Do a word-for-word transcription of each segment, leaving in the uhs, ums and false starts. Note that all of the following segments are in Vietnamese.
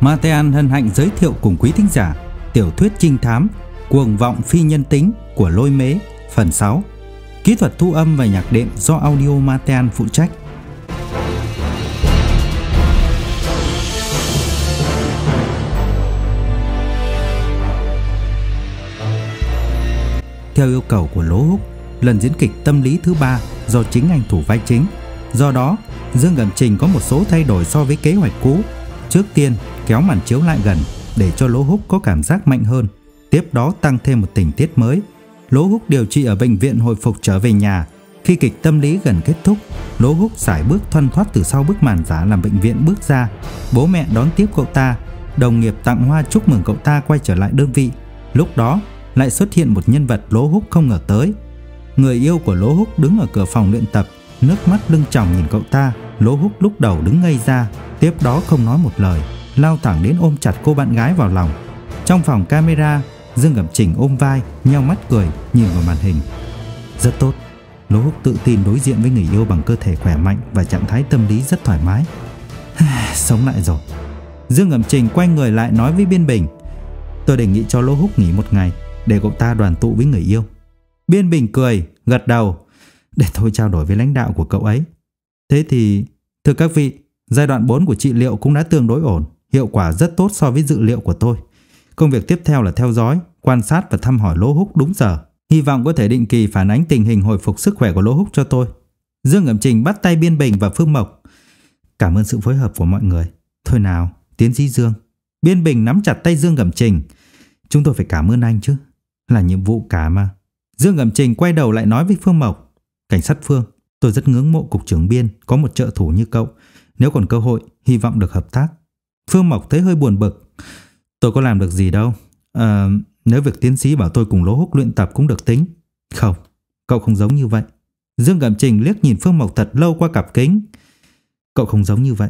Matean hân hạnh giới thiệu cùng quý thính giả tiểu thuyết trinh thám Cuồng vọng phi nhân tính của Lôi Mế phần sáu. Kỹ thuật thu âm và nhạc đệm do Audio Matean phụ trách. Theo yêu cầu của Lỗ Húc, lần diễn kịch tâm lý thứ ba do chính anh thủ vai chính. Do đó, Dương Cẩm Trình có một số thay đổi so với kế hoạch cũ. Trước tiên, kéo màn chiếu lại gần để cho Lỗ Húc có cảm giác mạnh hơn. Tiếp đó tăng thêm một tình tiết mới. Lỗ Húc điều trị ở bệnh viện hồi phục trở về nhà. Khi kịch tâm lý gần kết thúc, Lỗ Húc sải bước thoăn thoắt từ sau bức màn giả làm bệnh viện bước ra. Bố mẹ đón tiếp cậu ta, đồng nghiệp tặng hoa chúc mừng cậu ta quay trở lại đơn vị. Lúc đó lại xuất hiện một nhân vật Lỗ Húc không ngờ tới. Người yêu của Lỗ Húc đứng ở cửa phòng luyện tập, nước mắt lưng tròng nhìn cậu ta. Lỗ Húc lúc đầu đứng ngây ra, tiếp đó không nói một lời, lao thẳng đến ôm chặt cô bạn gái vào lòng. Trong phòng camera, Dương Cẩm Trình ôm vai, nheo mắt cười, nhìn vào màn hình. Rất tốt. Lỗ Húc tự tin đối diện với người yêu bằng cơ thể khỏe mạnh và trạng thái tâm lý rất thoải mái. Sống lại rồi. Dương Cẩm Trình quay người lại nói với Biên Bình: Tôi đề nghị cho Lỗ Húc nghỉ một ngày để cậu ta đoàn tụ với người yêu. Biên Bình cười, gật đầu. Để tôi trao đổi với lãnh đạo của cậu ấy. Thế thì, thưa các vị, giai đoạn bốn của trị liệu cũng đã tương đối ổn, hiệu quả rất tốt so với dự liệu của tôi. Công việc tiếp theo là theo dõi, quan sát và thăm hỏi Lỗ Húc đúng giờ. Hy vọng có thể định kỳ phản ánh tình hình hồi phục sức khỏe của Lỗ Húc cho tôi. Dương Cẩm Trình bắt tay Biên Bình và Phương Mộc. Cảm ơn sự phối hợp của mọi người. Thôi nào, tiến sĩ Dương. Biên Bình nắm chặt tay Dương Cẩm Trình. Chúng tôi phải cảm ơn anh chứ, là nhiệm vụ cả mà. Dương Cẩm Trình quay đầu lại nói với Phương Mộc: Cảnh sát Phương, tôi rất ngưỡng mộ cục trưởng Biên có một trợ thủ như cậu. Nếu còn cơ hội, hy vọng được hợp tác. Phương Mộc thấy hơi buồn bực. Tôi có làm được gì đâu. À, nếu việc tiến sĩ bảo tôi cùng Lỗ Húc luyện tập cũng được tính. Không, cậu không giống như vậy. Dương Cẩm Trình liếc nhìn Phương Mộc thật lâu qua cặp kính. Cậu không giống như vậy.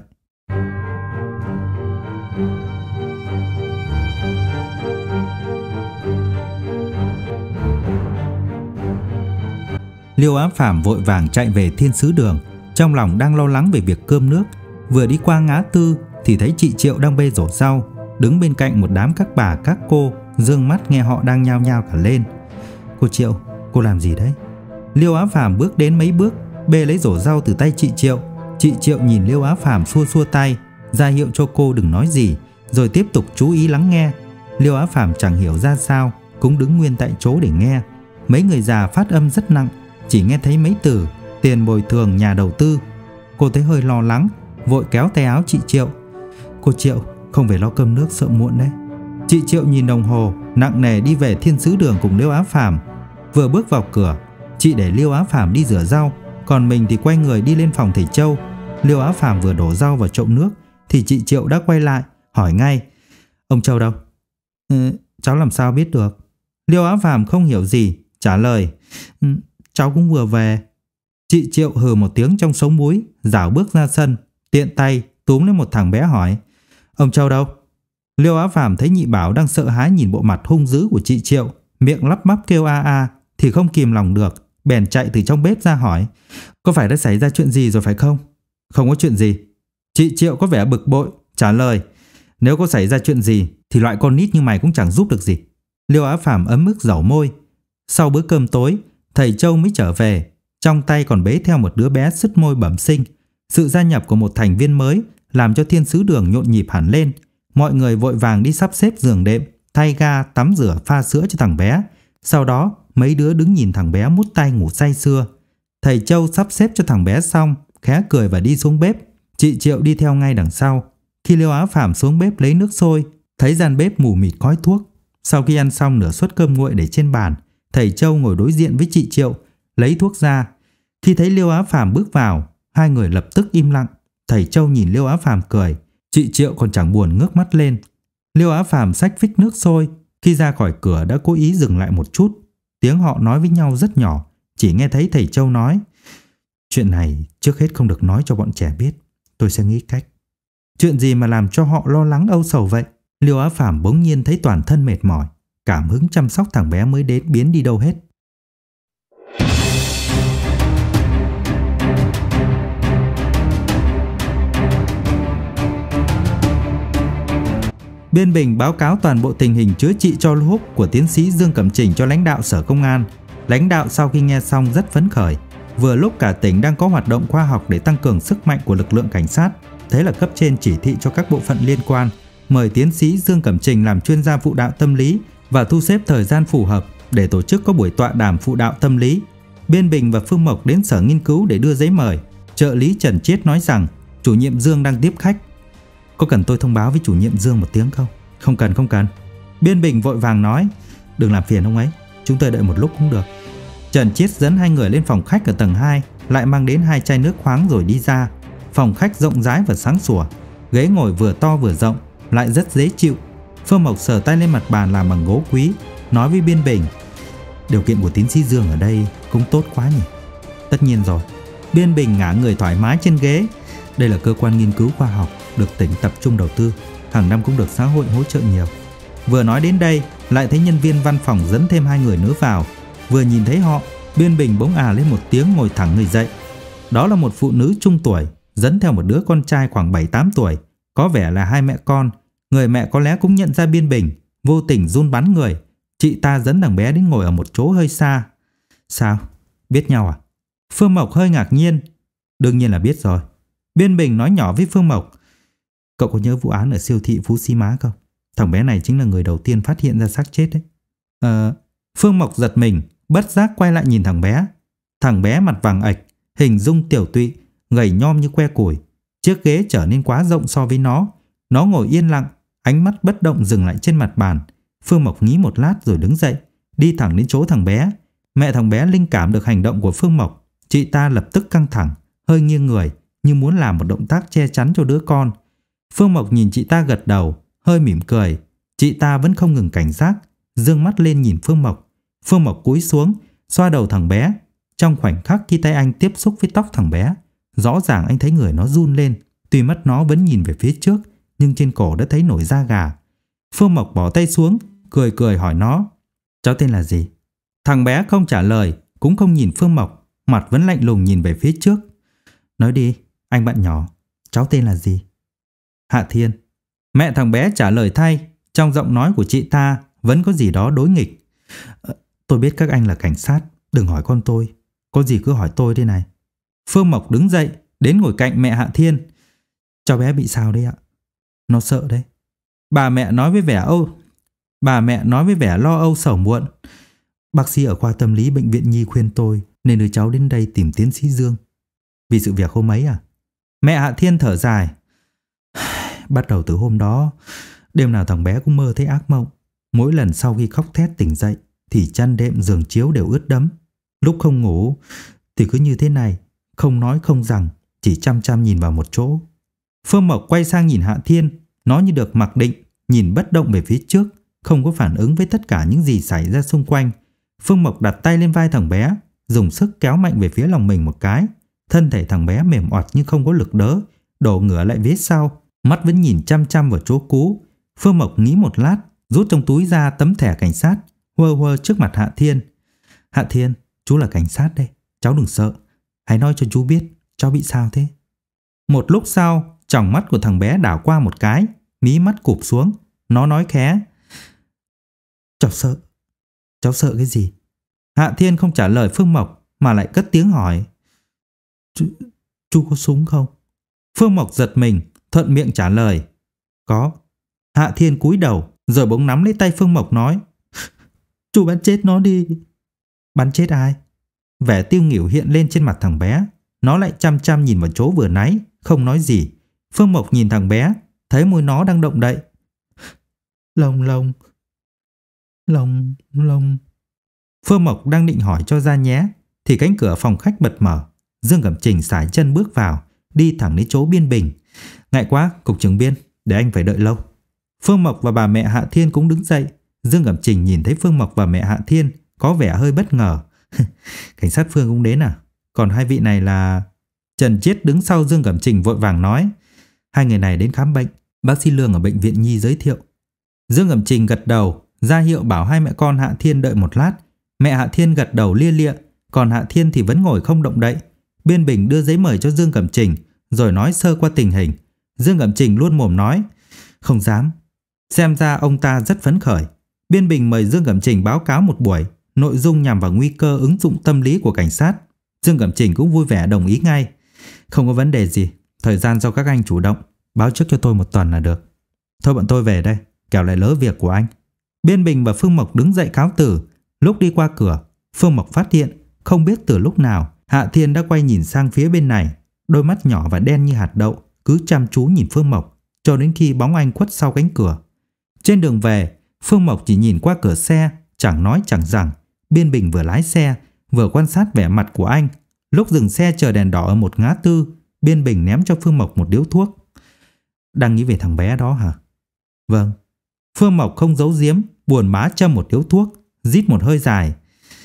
Liêu Á Phàm vội vàng chạy về Thiên Sứ Đường, trong lòng đang lo lắng về việc cơm nước. Vừa đi qua ngã tư thì thấy chị Triệu đang bê rổ rau, đứng bên cạnh một đám các bà các cô, dương mắt nghe họ đang nhao nhao cả lên. Cô Triệu, cô làm gì đấy? Liêu Á Phàm bước đến mấy bước, bê lấy rổ rau từ tay chị Triệu. Chị Triệu nhìn Liêu Á Phàm xua xua tay, ra hiệu cho cô đừng nói gì, rồi tiếp tục chú ý lắng nghe. Liêu Á Phàm chẳng hiểu ra sao, cũng đứng nguyên tại chỗ để nghe. Mấy người già phát âm rất nặng, chỉ nghe thấy mấy từ tiền bồi thường nhà đầu tư. Cô thấy hơi lo lắng, vội kéo tay áo chị Triệu. Cô Triệu, không phải lo cơm nước sợ muộn đấy. Chị Triệu nhìn đồng hồ, nặng nề đi về Thiên Sứ Đường cùng Liêu Á Phàm. Vừa bước vào cửa, chị để Liêu Á Phàm đi rửa rau, còn mình thì quay người đi lên phòng thầy Châu. Liêu Á Phàm vừa đổ rau vào chậu nước thì chị Triệu đã quay lại, hỏi ngay: Ông Châu đâu? Ừ, cháu làm sao biết được? Liêu Á Phàm không hiểu gì, trả lời: ừ, cháu cũng vừa về. Chị Triệu hừ một tiếng trong sống múi, rảo bước ra sân, tiện tay túm lên một thằng bé hỏi: Ông Châu đâu? Liêu Á Phàm thấy nhị bảo đang sợ hãi nhìn bộ mặt hung dữ của chị Triệu, miệng lắp bắp kêu a a thì không kìm lòng được, bèn chạy từ trong bếp ra hỏi: Có phải đã xảy ra chuyện gì rồi phải không? Không có chuyện gì. Chị Triệu có vẻ bực bội, trả lời: Nếu có xảy ra chuyện gì thì loại con nít như mày cũng chẳng giúp được gì. Liêu Á Phàm ấm ức dẩu môi. Sau bữa cơm tối, thầy Châu mới trở về, trong tay còn bế theo một đứa bé sứt môi bẩm sinh. Sự gia nhập của một thành viên mới làm cho Thiên Sứ Đường nhộn nhịp hẳn lên. Mọi người vội vàng đi sắp xếp giường đệm, thay ga, tắm rửa, pha sữa cho thằng bé. Sau đó mấy đứa đứng nhìn thằng bé mút tay ngủ say sưa. Thầy Châu sắp xếp cho thằng bé xong, khẽ cười và đi xuống bếp. Chị Triệu đi theo ngay đằng sau. Khi Liêu Á Phàm xuống bếp lấy nước sôi, thấy gian bếp mù mịt khói thuốc. Sau khi ăn xong nửa suất cơm nguội để trên bàn, thầy Châu ngồi đối diện với chị Triệu, lấy thuốc ra. Khi thấy Liêu Á Phàm bước vào, hai người lập tức im lặng. Thầy Châu nhìn Liêu Á Phàm cười, chị Triệu còn chẳng buồn ngước mắt lên. Liêu Á Phàm xách phích nước sôi, khi ra khỏi cửa đã cố ý dừng lại một chút. Tiếng họ nói với nhau rất nhỏ, chỉ nghe thấy thầy Châu nói: Chuyện này trước hết không được nói cho bọn trẻ biết, tôi sẽ nghĩ cách. Chuyện gì mà làm cho họ lo lắng âu sầu vậy? Liêu Á Phàm bỗng nhiên thấy toàn thân mệt mỏi, cảm hứng chăm sóc thằng bé mới đến biến đi đâu hết. Biên Bình báo cáo toàn bộ tình hình chữa trị cho húc của tiến sĩ Dương Cẩm Trình cho lãnh đạo Sở Công an. Lãnh đạo sau khi nghe xong rất phấn khởi. Vừa lúc cả tỉnh đang có hoạt động khoa học để tăng cường sức mạnh của lực lượng cảnh sát, thế là cấp trên chỉ thị cho các bộ phận liên quan mời tiến sĩ Dương Cẩm Trình làm chuyên gia phụ đạo tâm lý và thu xếp thời gian phù hợp để tổ chức có buổi tọa đàm phụ đạo tâm lý. Biên Bình và Phương Mộc đến sở nghiên cứu để đưa giấy mời. Trợ lý Trần Chiết nói rằng chủ nhiệm Dương đang tiếp khách. Có cần tôi thông báo với chủ nhiệm Dương một tiếng không? Không cần, không cần. Biên Bình vội vàng nói, đừng làm phiền ông ấy, chúng tôi đợi một lúc cũng được. Trần Chiết dẫn hai người lên phòng khách ở tầng hai, lại mang đến hai chai nước khoáng rồi đi ra. Phòng khách rộng rãi và sáng sủa, ghế ngồi vừa to vừa rộng, lại rất dễ chịu. Phương Mộc sờ tay lên mặt bàn làm bằng gỗ quý, nói với Biên Bình, điều kiện của tiến sĩ Dương ở đây cũng tốt quá nhỉ. Tất nhiên rồi. Biên Bình ngả người thoải mái trên ghế. Đây là cơ quan nghiên cứu khoa học, được tỉnh tập trung đầu tư, hàng năm cũng được xã hội hỗ trợ nhiều. Vừa nói đến đây, lại thấy nhân viên văn phòng dẫn thêm hai người nữa vào. Vừa nhìn thấy họ, Biên Bình bỗng à lên một tiếng, ngồi thẳng người dậy. Đó là một phụ nữ trung tuổi, dẫn theo một đứa con trai khoảng bảy tám tuổi, có vẻ là hai mẹ con. Người mẹ có lẽ cũng nhận ra Biên Bình, vô tình run bắn người. Chị ta dẫn thằng bé đến ngồi ở một chỗ hơi xa. Sao? Biết nhau à? Phương Mộc hơi ngạc nhiên. Đương nhiên là biết rồi. Biên Bình nói nhỏ với Phương Mộc, cậu có nhớ vụ án ở siêu thị Phú Xí Má không? Thằng bé này chính là người đầu tiên phát hiện ra xác chết đấy. Ờ... Phương Mộc giật mình, bất giác quay lại nhìn thằng bé. Thằng bé mặt vàng ạch, hình dung tiểu tụy, gầy nhom như que củi. Chiếc ghế trở nên quá rộng so với nó. Nó ngồi yên lặng, ánh mắt bất động dừng lại trên mặt bàn. Phương Mộc nghĩ một lát rồi đứng dậy, đi thẳng đến chỗ thằng bé. Mẹ thằng bé linh cảm được hành động của Phương Mộc. Chị ta lập tức căng thẳng, hơi nghiêng người, như muốn làm một động tác che chắn cho đứa con. Phương Mộc nhìn chị ta gật đầu, hơi mỉm cười. Chị ta vẫn không ngừng cảnh giác, dương mắt lên nhìn Phương Mộc. Phương Mộc cúi xuống, xoa đầu thằng bé. Trong khoảnh khắc khi tay anh tiếp xúc với tóc thằng bé, rõ ràng anh thấy người nó run lên. Tuy mắt nó vẫn nhìn về phía trước, nhưng trên cổ đã thấy nổi da gà. Phương Mộc bỏ tay xuống, cười cười hỏi nó, cháu tên là gì? Thằng bé không trả lời, cũng không nhìn Phương Mộc, mặt vẫn lạnh lùng nhìn về phía trước. Nói đi, anh bạn nhỏ, cháu tên là gì? Hạ Thiên. Mẹ thằng bé trả lời thay. Trong giọng nói của chị ta vẫn có gì đó đối nghịch. ờ, Tôi biết các anh là cảnh sát, đừng hỏi con tôi, có gì cứ hỏi tôi đây này. Phương Mộc đứng dậy, đến ngồi cạnh mẹ Hạ Thiên. Cháu bé bị sao đấy ạ? Nó sợ đấy. Bà mẹ nói với vẻ âu Bà mẹ nói với vẻ lo âu sầu muộn. Bác sĩ ở khoa tâm lý bệnh viện Nhi khuyên tôi nên đưa cháu đến đây tìm tiến sĩ Dương. Vì sự việc hôm ấy à? Mẹ Hạ Thiên thở dài. Bắt đầu từ hôm đó, đêm nào thằng bé cũng mơ thấy ác mộng. Mỗi lần sau khi khóc thét tỉnh dậy thì chăn đệm giường chiếu đều ướt đẫm. Lúc không ngủ thì cứ như thế này, không nói không rằng, chỉ chăm chăm nhìn vào một chỗ. Phương Mộc quay sang nhìn Hạ Thiên, nó như được mặc định, nhìn bất động về phía trước, không có phản ứng với tất cả những gì xảy ra xung quanh. Phương Mộc đặt tay lên vai thằng bé, dùng sức kéo mạnh về phía lòng mình một cái. Thân thể thằng bé mềm oặt nhưng không có lực đỡ, đổ ngửa lại phía sau, mắt vẫn nhìn chăm chăm vào chỗ cũ. Phương Mộc nghĩ một lát, rút trong túi ra tấm thẻ cảnh sát, huơ huơ trước mặt Hạ Thiên. Hạ Thiên, chú là cảnh sát đây, cháu đừng sợ, hãy nói cho chú biết cháu bị sao thế. Một lúc sau, tròng mắt của thằng bé đảo qua một cái, mí mắt cụp xuống. Nó nói khẽ, cháu sợ. Cháu sợ cái gì? Hạ Thiên không trả lời Phương Mộc mà lại cất tiếng hỏi, Chú, chú có súng không? Phương Mộc giật mình, thuận miệng trả lời, có. Hạ Thiên cúi đầu rồi bỗng nắm lấy tay Phương Mộc nói, chú bắn chết nó đi. Bắn chết ai? Vẻ tiêu nghỉu hiện lên trên mặt thằng bé. Nó lại chăm chăm nhìn vào chỗ vừa nãy, không nói gì. Phương Mộc nhìn thằng bé, thấy môi nó đang động đậy. Lông lông Lông lông Phương Mộc đang định hỏi cho ra nhé, thì cánh cửa phòng khách bật mở. Dương Cẩm Trình sải chân bước vào, đi thẳng đến chỗ Biên Bình. Ngại quá, cục trưởng Biên, để anh phải đợi lâu. Phương Mộc và bà mẹ Hạ Thiên cũng đứng dậy. Dương Cẩm Trình nhìn thấy Phương Mộc và mẹ Hạ Thiên có vẻ hơi bất ngờ. Cảnh sát Phương cũng đến à? Còn hai vị này là... Trần Chiết đứng sau Dương Cẩm Trình vội vàng nói, hai người này đến khám bệnh, bác sĩ Lương ở bệnh viện Nhi giới thiệu. Dương Cẩm Trình gật đầu, ra hiệu bảo hai mẹ con Hạ Thiên đợi một lát. Mẹ Hạ Thiên gật đầu lia lịa, còn Hạ Thiên thì vẫn ngồi không động đậy. Biên Bình đưa giấy mời cho Dương Cẩm Trình, rồi nói sơ qua tình hình. Dương Cẩm Trình luôn mồm nói, không dám, Xem ra ông ta rất phấn khởi. Biên Bình mời Dương Cẩm Trình báo cáo một buổi, nội dung nhằm vào nguy cơ ứng dụng tâm lý của cảnh sát. Dương Cẩm Trình cũng vui vẻ đồng ý ngay. Không có vấn đề gì, thời gian do các anh chủ động, báo trước cho tôi một tuần là được. Thôi bọn tôi về đây, kẻo lại lỡ việc của anh. Biên Bình và Phương Mộc đứng dậy cáo từ. Lúc đi qua cửa, Phương Mộc phát hiện không biết từ lúc nào Hạ Thiên đã quay nhìn sang phía bên này. Đôi mắt nhỏ và đen như hạt đậu cứ chăm chú nhìn Phương Mộc cho đến khi bóng anh khuất sau cánh cửa. Trên đường về, Phương Mộc chỉ nhìn qua cửa xe, chẳng nói chẳng rằng. Biên Bình vừa lái xe vừa quan sát vẻ mặt của anh. Lúc dừng xe chờ đèn đỏ ở một ngã tư, Biên Bình ném cho Phương Mộc một điếu thuốc. Đang nghĩ về thằng bé đó hả? Vâng. Phương Mộc không giấu giếm, buồn bã châm một điếu thuốc, rít một hơi dài.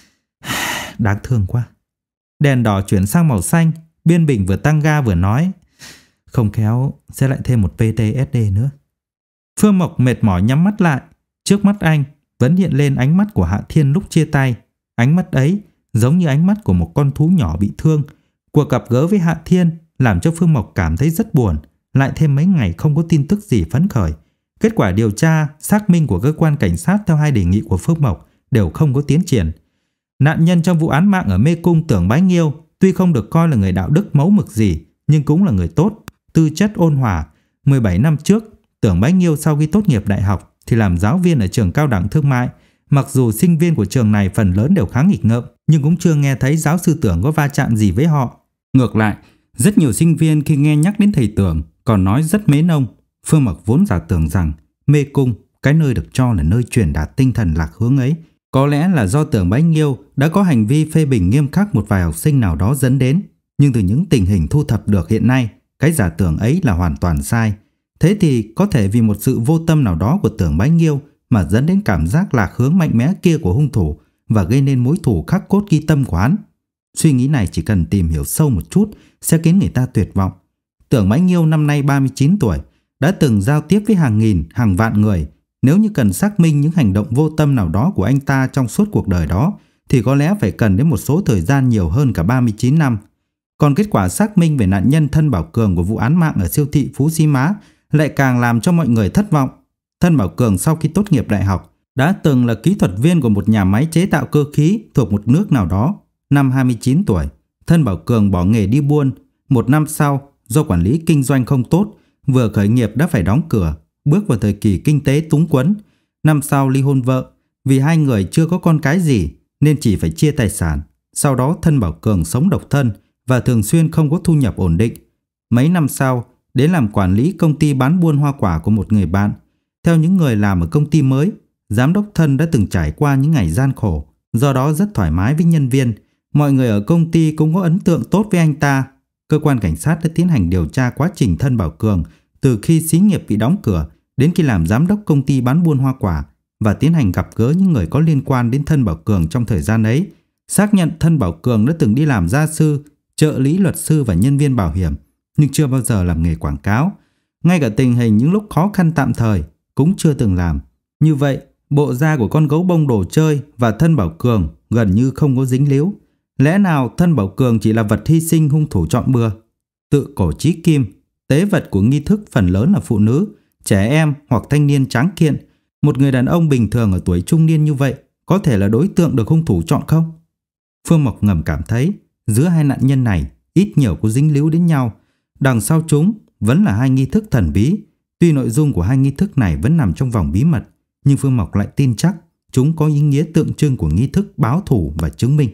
Đáng thương quá. Đèn đỏ chuyển sang màu xanh, Biên Bình vừa tăng ga vừa nói, không khéo sẽ lại thêm một pê tê ét đê nữa. Phương Mộc mệt mỏi nhắm mắt lại. Trước mắt anh vẫn hiện lên ánh mắt của Hạ Thiên lúc chia tay. Ánh mắt ấy giống như ánh mắt của một con thú nhỏ bị thương. Cuộc gặp gỡ với Hạ Thiên làm cho Phương Mộc cảm thấy rất buồn. Lại thêm mấy ngày không có tin tức gì phấn khởi. Kết quả điều tra, xác minh của cơ quan cảnh sát theo hai đề nghị của Phương Mộc đều không có tiến triển. Nạn nhân trong vụ án mạng ở Mê Cung Tưởng Bái Nghiêu tuy không được coi là người đạo đức mẫu mực gì, nhưng cũng là người tốt, tư chất ôn hòa. mười bảy năm trước, Tưởng Bái Nghiêu sau khi tốt nghiệp đại học thì làm giáo viên ở trường cao đẳng thương mại. Mặc dù sinh viên của trường này phần lớn đều khá nghịch ngợm, nhưng cũng chưa nghe thấy giáo sư Tưởng có va chạm gì với họ. Ngược lại, rất nhiều sinh viên khi nghe nhắc đến thầy Tưởng còn nói rất mến ông. Phương Mộc vốn giả tưởng rằng Mê Cung, cái nơi được cho là nơi truyền đạt tinh thần lạc hướng ấy, có lẽ là do Tưởng Bái Nghiêu đã có hành vi phê bình nghiêm khắc một vài học sinh nào đó dẫn đến. Nhưng từ những tình hình thu thập được hiện nay, cái giả tưởng ấy là hoàn toàn sai. Thế thì có thể vì một sự vô tâm nào đó của Tưởng Bái Nghiêu mà dẫn đến cảm giác lạc hướng mạnh mẽ kia của hung thủ và gây nên mối thù khắc cốt ghi tâm của hắn. Suy nghĩ này chỉ cần tìm hiểu sâu một chút sẽ khiến người ta tuyệt vọng. Tưởng Bái Nghiêu năm nay ba mươi chín tuổi, đã từng giao tiếp với hàng nghìn, hàng vạn người. Nếu như cần xác minh những hành động vô tâm nào đó của anh ta trong suốt cuộc đời đó, thì có lẽ phải cần đến một số thời gian nhiều hơn cả ba mươi chín năm. Còn kết quả xác minh về nạn nhân Thân Bảo Cường của vụ án mạng ở siêu thị Phú Xí Má lại càng làm cho mọi người thất vọng. Thân Bảo Cường sau khi tốt nghiệp đại học đã từng là kỹ thuật viên của một nhà máy chế tạo cơ khí thuộc một nước nào đó. Năm hai mươi chín tuổi, Thân Bảo Cường bỏ nghề đi buôn. Một năm sau, do quản lý kinh doanh không tốt, vừa khởi nghiệp đã phải đóng cửa, bước vào thời kỳ kinh tế túng quẫn. Năm sau ly hôn vợ, vì hai người chưa có con cái gì nên chỉ phải chia tài sản. Sau đó Thân Bảo Cường sống độc thân và thường xuyên không có thu nhập ổn định. Mấy năm sau, đến làm quản lý công ty bán buôn hoa quả của một người bạn. Theo những người làm ở công ty mới, giám đốc Thân đã từng trải qua những ngày gian khổ, do đó rất thoải mái với nhân viên. Mọi người ở công ty cũng có ấn tượng tốt với anh ta. Cơ quan cảnh sát đã tiến hành điều tra quá trình Thân Bảo Cường từ khi xí nghiệp bị đóng cửa đến khi làm giám đốc công ty bán buôn hoa quả và tiến hành gặp gỡ những người có liên quan đến Thân Bảo Cường trong thời gian ấy. Xác nhận Thân Bảo Cường đã từng đi làm gia sư, trợ lý luật sư và nhân viên bảo hiểm, nhưng chưa bao giờ làm nghề quảng cáo. Ngay cả tình hình những lúc khó khăn tạm thời cũng chưa từng làm. Như vậy, bộ da của con gấu bông đồ chơi và Thân Bảo Cường gần như không có dính líu. Lẽ nào Thân Bảo Cường chỉ là vật hy sinh hung thủ chọn bừa? Tự cổ chí kim, tế vật của nghi thức phần lớn là phụ nữ, trẻ em hoặc thanh niên tráng kiện. Một người đàn ông bình thường ở tuổi trung niên như vậy có thể là đối tượng được hung thủ chọn không? Phương Mộc ngầm cảm thấy giữa hai nạn nhân này ít nhiều có dính líu đến nhau. Đằng sau chúng vẫn là hai nghi thức thần bí. Tuy nội dung của hai nghi thức này vẫn nằm trong vòng bí mật, nhưng Phương Mộc lại tin chắc chúng có ý nghĩa tượng trưng của nghi thức báo thù và chứng minh.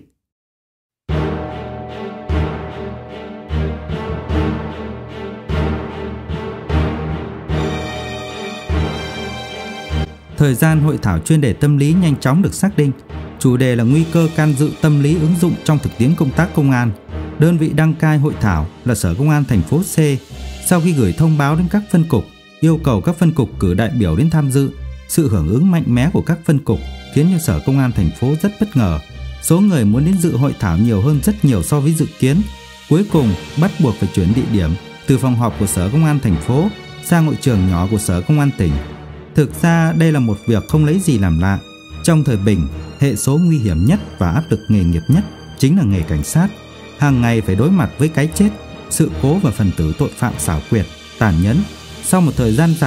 Thời gian hội thảo chuyên đề tâm lý nhanh chóng được xác định. Chủ đề là nguy cơ can dự tâm lý ứng dụng trong thực tiễn công tác công an. Đơn vị đăng cai hội thảo là Sở Công an thành phố C. Sau khi gửi thông báo đến các phân cục, yêu cầu các phân cục cử đại biểu đến tham dự, sự hưởng ứng mạnh mẽ của các phân cục khiến cho Sở Công an thành phố rất bất ngờ. Số người muốn đến dự hội thảo nhiều hơn rất nhiều so với dự kiến. Cuối cùng bắt buộc phải chuyển địa điểm từ phòng họp của Sở Công an thành phố sang hội trường nhỏ của Sở Công an tỉnh. Thực ra đây là một việc không lấy gì làm lạ. Trong thời bình, hệ số nguy hiểm nhất và áp lực nghề nghiệp nhất chính là nghề cảnh sát. Hàng ngày phải đối mặt với cái chết, sự cố và phần tử tội phạm xảo quyệt, tàn nhẫn. Sau một thời gian dài,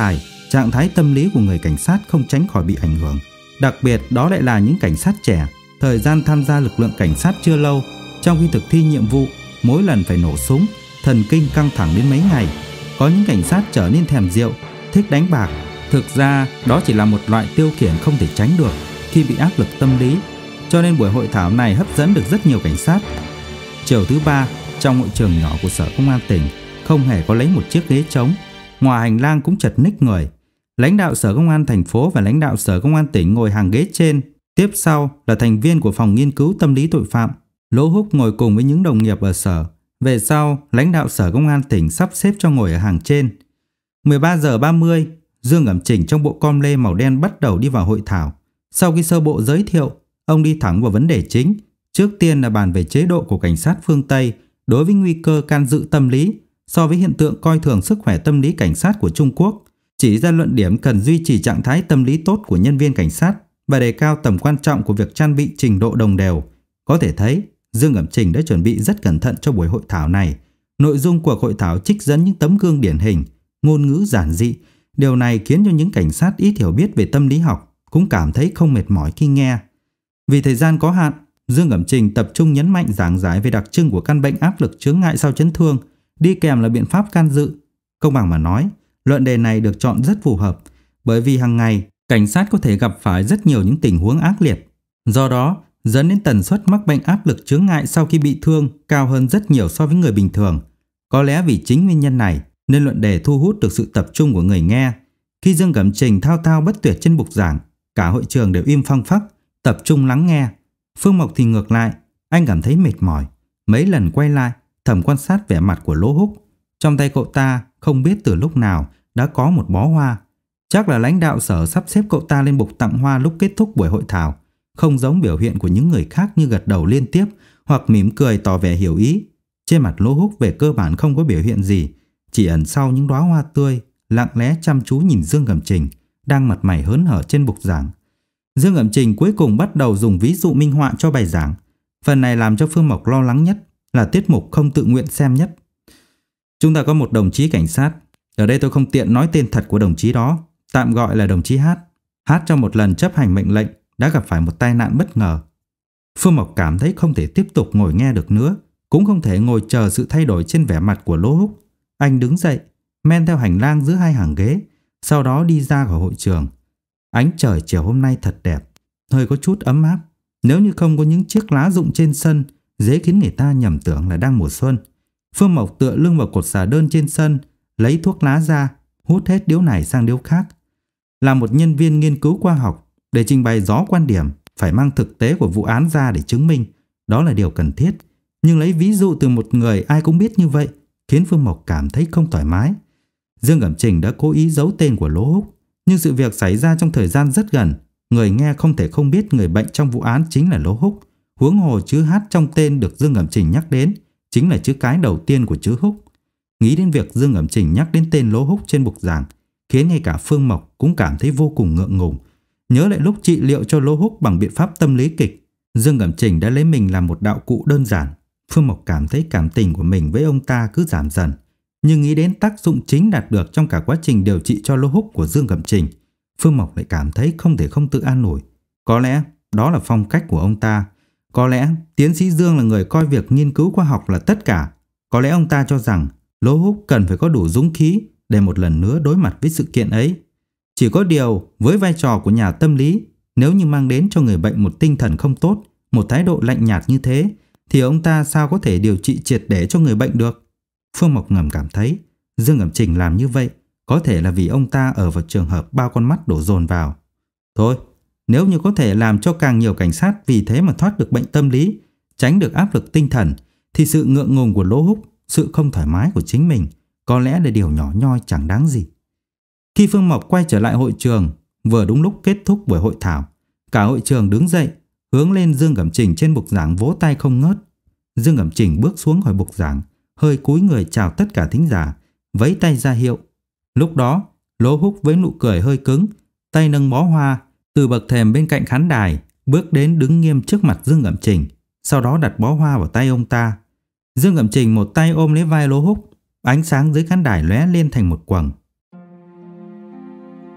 trạng thái tâm lý của người cảnh sát không tránh khỏi bị ảnh hưởng. Đặc biệt đó lại là những cảnh sát trẻ, thời gian tham gia lực lượng cảnh sát chưa lâu, trong khi thực thi nhiệm vụ, mỗi lần phải nổ súng, thần kinh căng thẳng đến mấy ngày. Có những cảnh sát trở nên thèm rượu, thích đánh bạc. Thực ra đó chỉ là một loại tiêu khiển không thể tránh được khi bị áp lực tâm lý, cho nên buổi hội thảo này hấp dẫn được rất nhiều cảnh sát. Chiều thứ ba, trong hội trường nhỏ của Sở Công an tỉnh, không hề có lấy một chiếc ghế trống. Ngoài hành lang cũng chật ních người. Lãnh đạo Sở Công an thành phố và lãnh đạo Sở Công an tỉnh ngồi hàng ghế trên. Tiếp sau là thành viên của phòng nghiên cứu tâm lý tội phạm. Lỗ Húc ngồi cùng với những đồng nghiệp ở sở. Về sau, lãnh đạo Sở Công an tỉnh sắp xếp cho ngồi ở hàng trên. mười ba giờ ba mươi, Dương Cẩm Chỉnh trong bộ com lê màu đen bắt đầu đi vào hội thảo. Sau khi sơ bộ giới thiệu, ông đi thẳng vào vấn đề chính. Trước tiên là bàn về chế độ của cảnh sát phương Tây đối với nguy cơ can dự tâm lý so với hiện tượng coi thường sức khỏe tâm lý cảnh sát của Trung Quốc, chỉ ra luận điểm cần duy trì trạng thái tâm lý tốt của nhân viên cảnh sát và đề cao tầm quan trọng của việc trang bị trình độ đồng đều. Có thể thấy, Dương Cẩm Chỉnh đã chuẩn bị rất cẩn thận cho buổi hội thảo này. Nội dung cuộc hội thảo trích dẫn những tấm gương điển hình, ngôn ngữ giản dị. Điều này khiến cho những cảnh sát ít hiểu biết về tâm lý học cũng cảm thấy không mệt mỏi khi nghe. Vì thời gian có hạn, Dương Cẩm Chỉnh tập trung nhấn mạnh giảng giải về đặc trưng của căn bệnh áp lực chướng ngại sau chấn thương, đi kèm là biện pháp can dự. Công bằng mà nói, luận đề này được chọn rất phù hợp, bởi vì hàng ngày cảnh sát có thể gặp phải rất nhiều những tình huống ác liệt. Do đó, dẫn đến tần suất mắc bệnh áp lực chướng ngại sau khi bị thương cao hơn rất nhiều so với người bình thường. Có lẽ vì chính nguyên nhân này nên luận đề thu hút được sự tập trung của người nghe. Khi Dương Cẩm Chỉnh thao thao bất tuyệt trên bục giảng, cả hội trường đều im phăng phắc, tập trung lắng nghe. Phương Mộc thì ngược lại, anh cảm thấy mệt mỏi. Mấy lần quay lại, thầm quan sát vẻ mặt của Lỗ Húc. Trong tay cậu ta không biết từ lúc nào đã có một bó hoa. Chắc là lãnh đạo sở sắp xếp cậu ta lên bục tặng hoa lúc kết thúc buổi hội thảo. Không giống biểu hiện của những người khác như gật đầu liên tiếp hoặc mỉm cười tỏ vẻ hiểu ý. Trên mặt Lỗ Húc về cơ bản không có biểu hiện gì, chỉ ẩn sau những đóa hoa tươi, lặng lẽ chăm chú nhìn Dương Cẩm Chỉnh đang mặt mày hớn hở trên bục giảng. Dương Cẩm Chỉnh cuối cùng bắt đầu dùng ví dụ minh họa cho bài giảng. Phần này làm cho Phương Mộc lo lắng nhất, là tiết mục không tự nguyện xem nhất. Chúng ta có một đồng chí cảnh sát, ở đây tôi không tiện nói tên thật của đồng chí đó, tạm gọi là đồng chí Hát. Hát trong một lần chấp hành mệnh lệnh đã gặp phải một tai nạn bất ngờ. Phương Mộc cảm thấy không thể tiếp tục ngồi nghe được nữa, cũng không thể ngồi chờ sự thay đổi trên vẻ mặt của Lỗ Húc. Anh đứng dậy, men theo hành lang giữa hai hàng ghế, sau đó đi ra khỏi hội trường. Ánh trời chiều hôm nay thật đẹp, hơi có chút ấm áp. Nếu như không có những chiếc lá rụng trên sân, dễ khiến người ta nhầm tưởng là đang mùa xuân. Phương Mộc tựa lưng vào cột xà đơn trên sân, lấy thuốc lá ra, hút hết điếu này sang điếu khác. Là một nhân viên nghiên cứu khoa học, để trình bày rõ quan điểm, phải mang thực tế của vụ án ra để chứng minh. Đó là điều cần thiết. Nhưng lấy ví dụ từ một người ai cũng biết như vậy, khiến Phương Mộc cảm thấy không thoải mái. Dương Cẩm Chỉnh đã cố ý giấu tên của Lỗ Húc, nhưng sự việc xảy ra trong thời gian rất gần. Người nghe không thể không biết người bệnh trong vụ án chính là Lỗ Húc. Huống hồ chữ Hát trong tên được Dương Cẩm Chỉnh nhắc đến chính là chữ cái đầu tiên của chữ Húc. Nghĩ đến việc Dương Cẩm Chỉnh nhắc đến tên Lỗ Húc trên bục giảng khiến ngay cả Phương Mộc cũng cảm thấy vô cùng ngượng ngùng. Nhớ lại lúc trị liệu cho Lỗ Húc bằng biện pháp tâm lý kịch, Dương Cẩm Chỉnh đã lấy mình làm một đạo cụ đơn giản. Phương Mộc cảm thấy cảm tình của mình với ông ta cứ giảm dần, nhưng nghĩ đến tác dụng chính đạt được trong cả quá trình điều trị cho Lỗ Húc của Dương Cẩm Chỉnh, Phương Mộc lại cảm thấy không thể không tự an ủi. Có lẽ đó là phong cách của ông ta. Có lẽ tiến sĩ Dương là người coi việc nghiên cứu khoa học là tất cả. Có lẽ ông ta cho rằng Lỗ Húc cần phải có đủ dũng khí để một lần nữa đối mặt với sự kiện ấy. Chỉ có điều, với vai trò của nhà tâm lý, nếu như mang đến cho người bệnh một tinh thần không tốt, một thái độ lạnh nhạt như thế, thì ông ta sao có thể điều trị triệt để cho người bệnh được? Phương Mộc ngầm cảm thấy Dương Cẩm Chỉnh làm như vậy có thể là vì ông ta ở vào trường hợp bao con mắt đổ dồn vào. Thôi, nếu như có thể làm cho càng nhiều cảnh sát vì thế mà thoát được bệnh tâm lý, tránh được áp lực tinh thần, thì sự ngượng ngùng của Lỗ Húc, sự không thoải mái của chính mình có lẽ là điều nhỏ nhoi chẳng đáng gì. Khi Phương Mộc quay trở lại hội trường, vừa đúng lúc kết thúc buổi hội thảo, cả hội trường đứng dậy, hướng lên Dương Cẩm Chỉnh trên bục giảng vỗ tay không ngớt. Dương Cẩm Chỉnh bước xuống khỏi bục giảng, hơi cúi người chào tất cả thính giả, vẫy tay ra hiệu. Lúc đó, Lỗ Húc với nụ cười hơi cứng, tay nâng bó hoa, từ bậc thềm bên cạnh khán đài, bước đến đứng nghiêm trước mặt Dương Cẩm Chỉnh, sau đó đặt bó hoa vào tay ông ta. Dương Cẩm Chỉnh một tay ôm lấy vai Lỗ Húc, ánh sáng dưới khán đài lóe lên thành một quầng.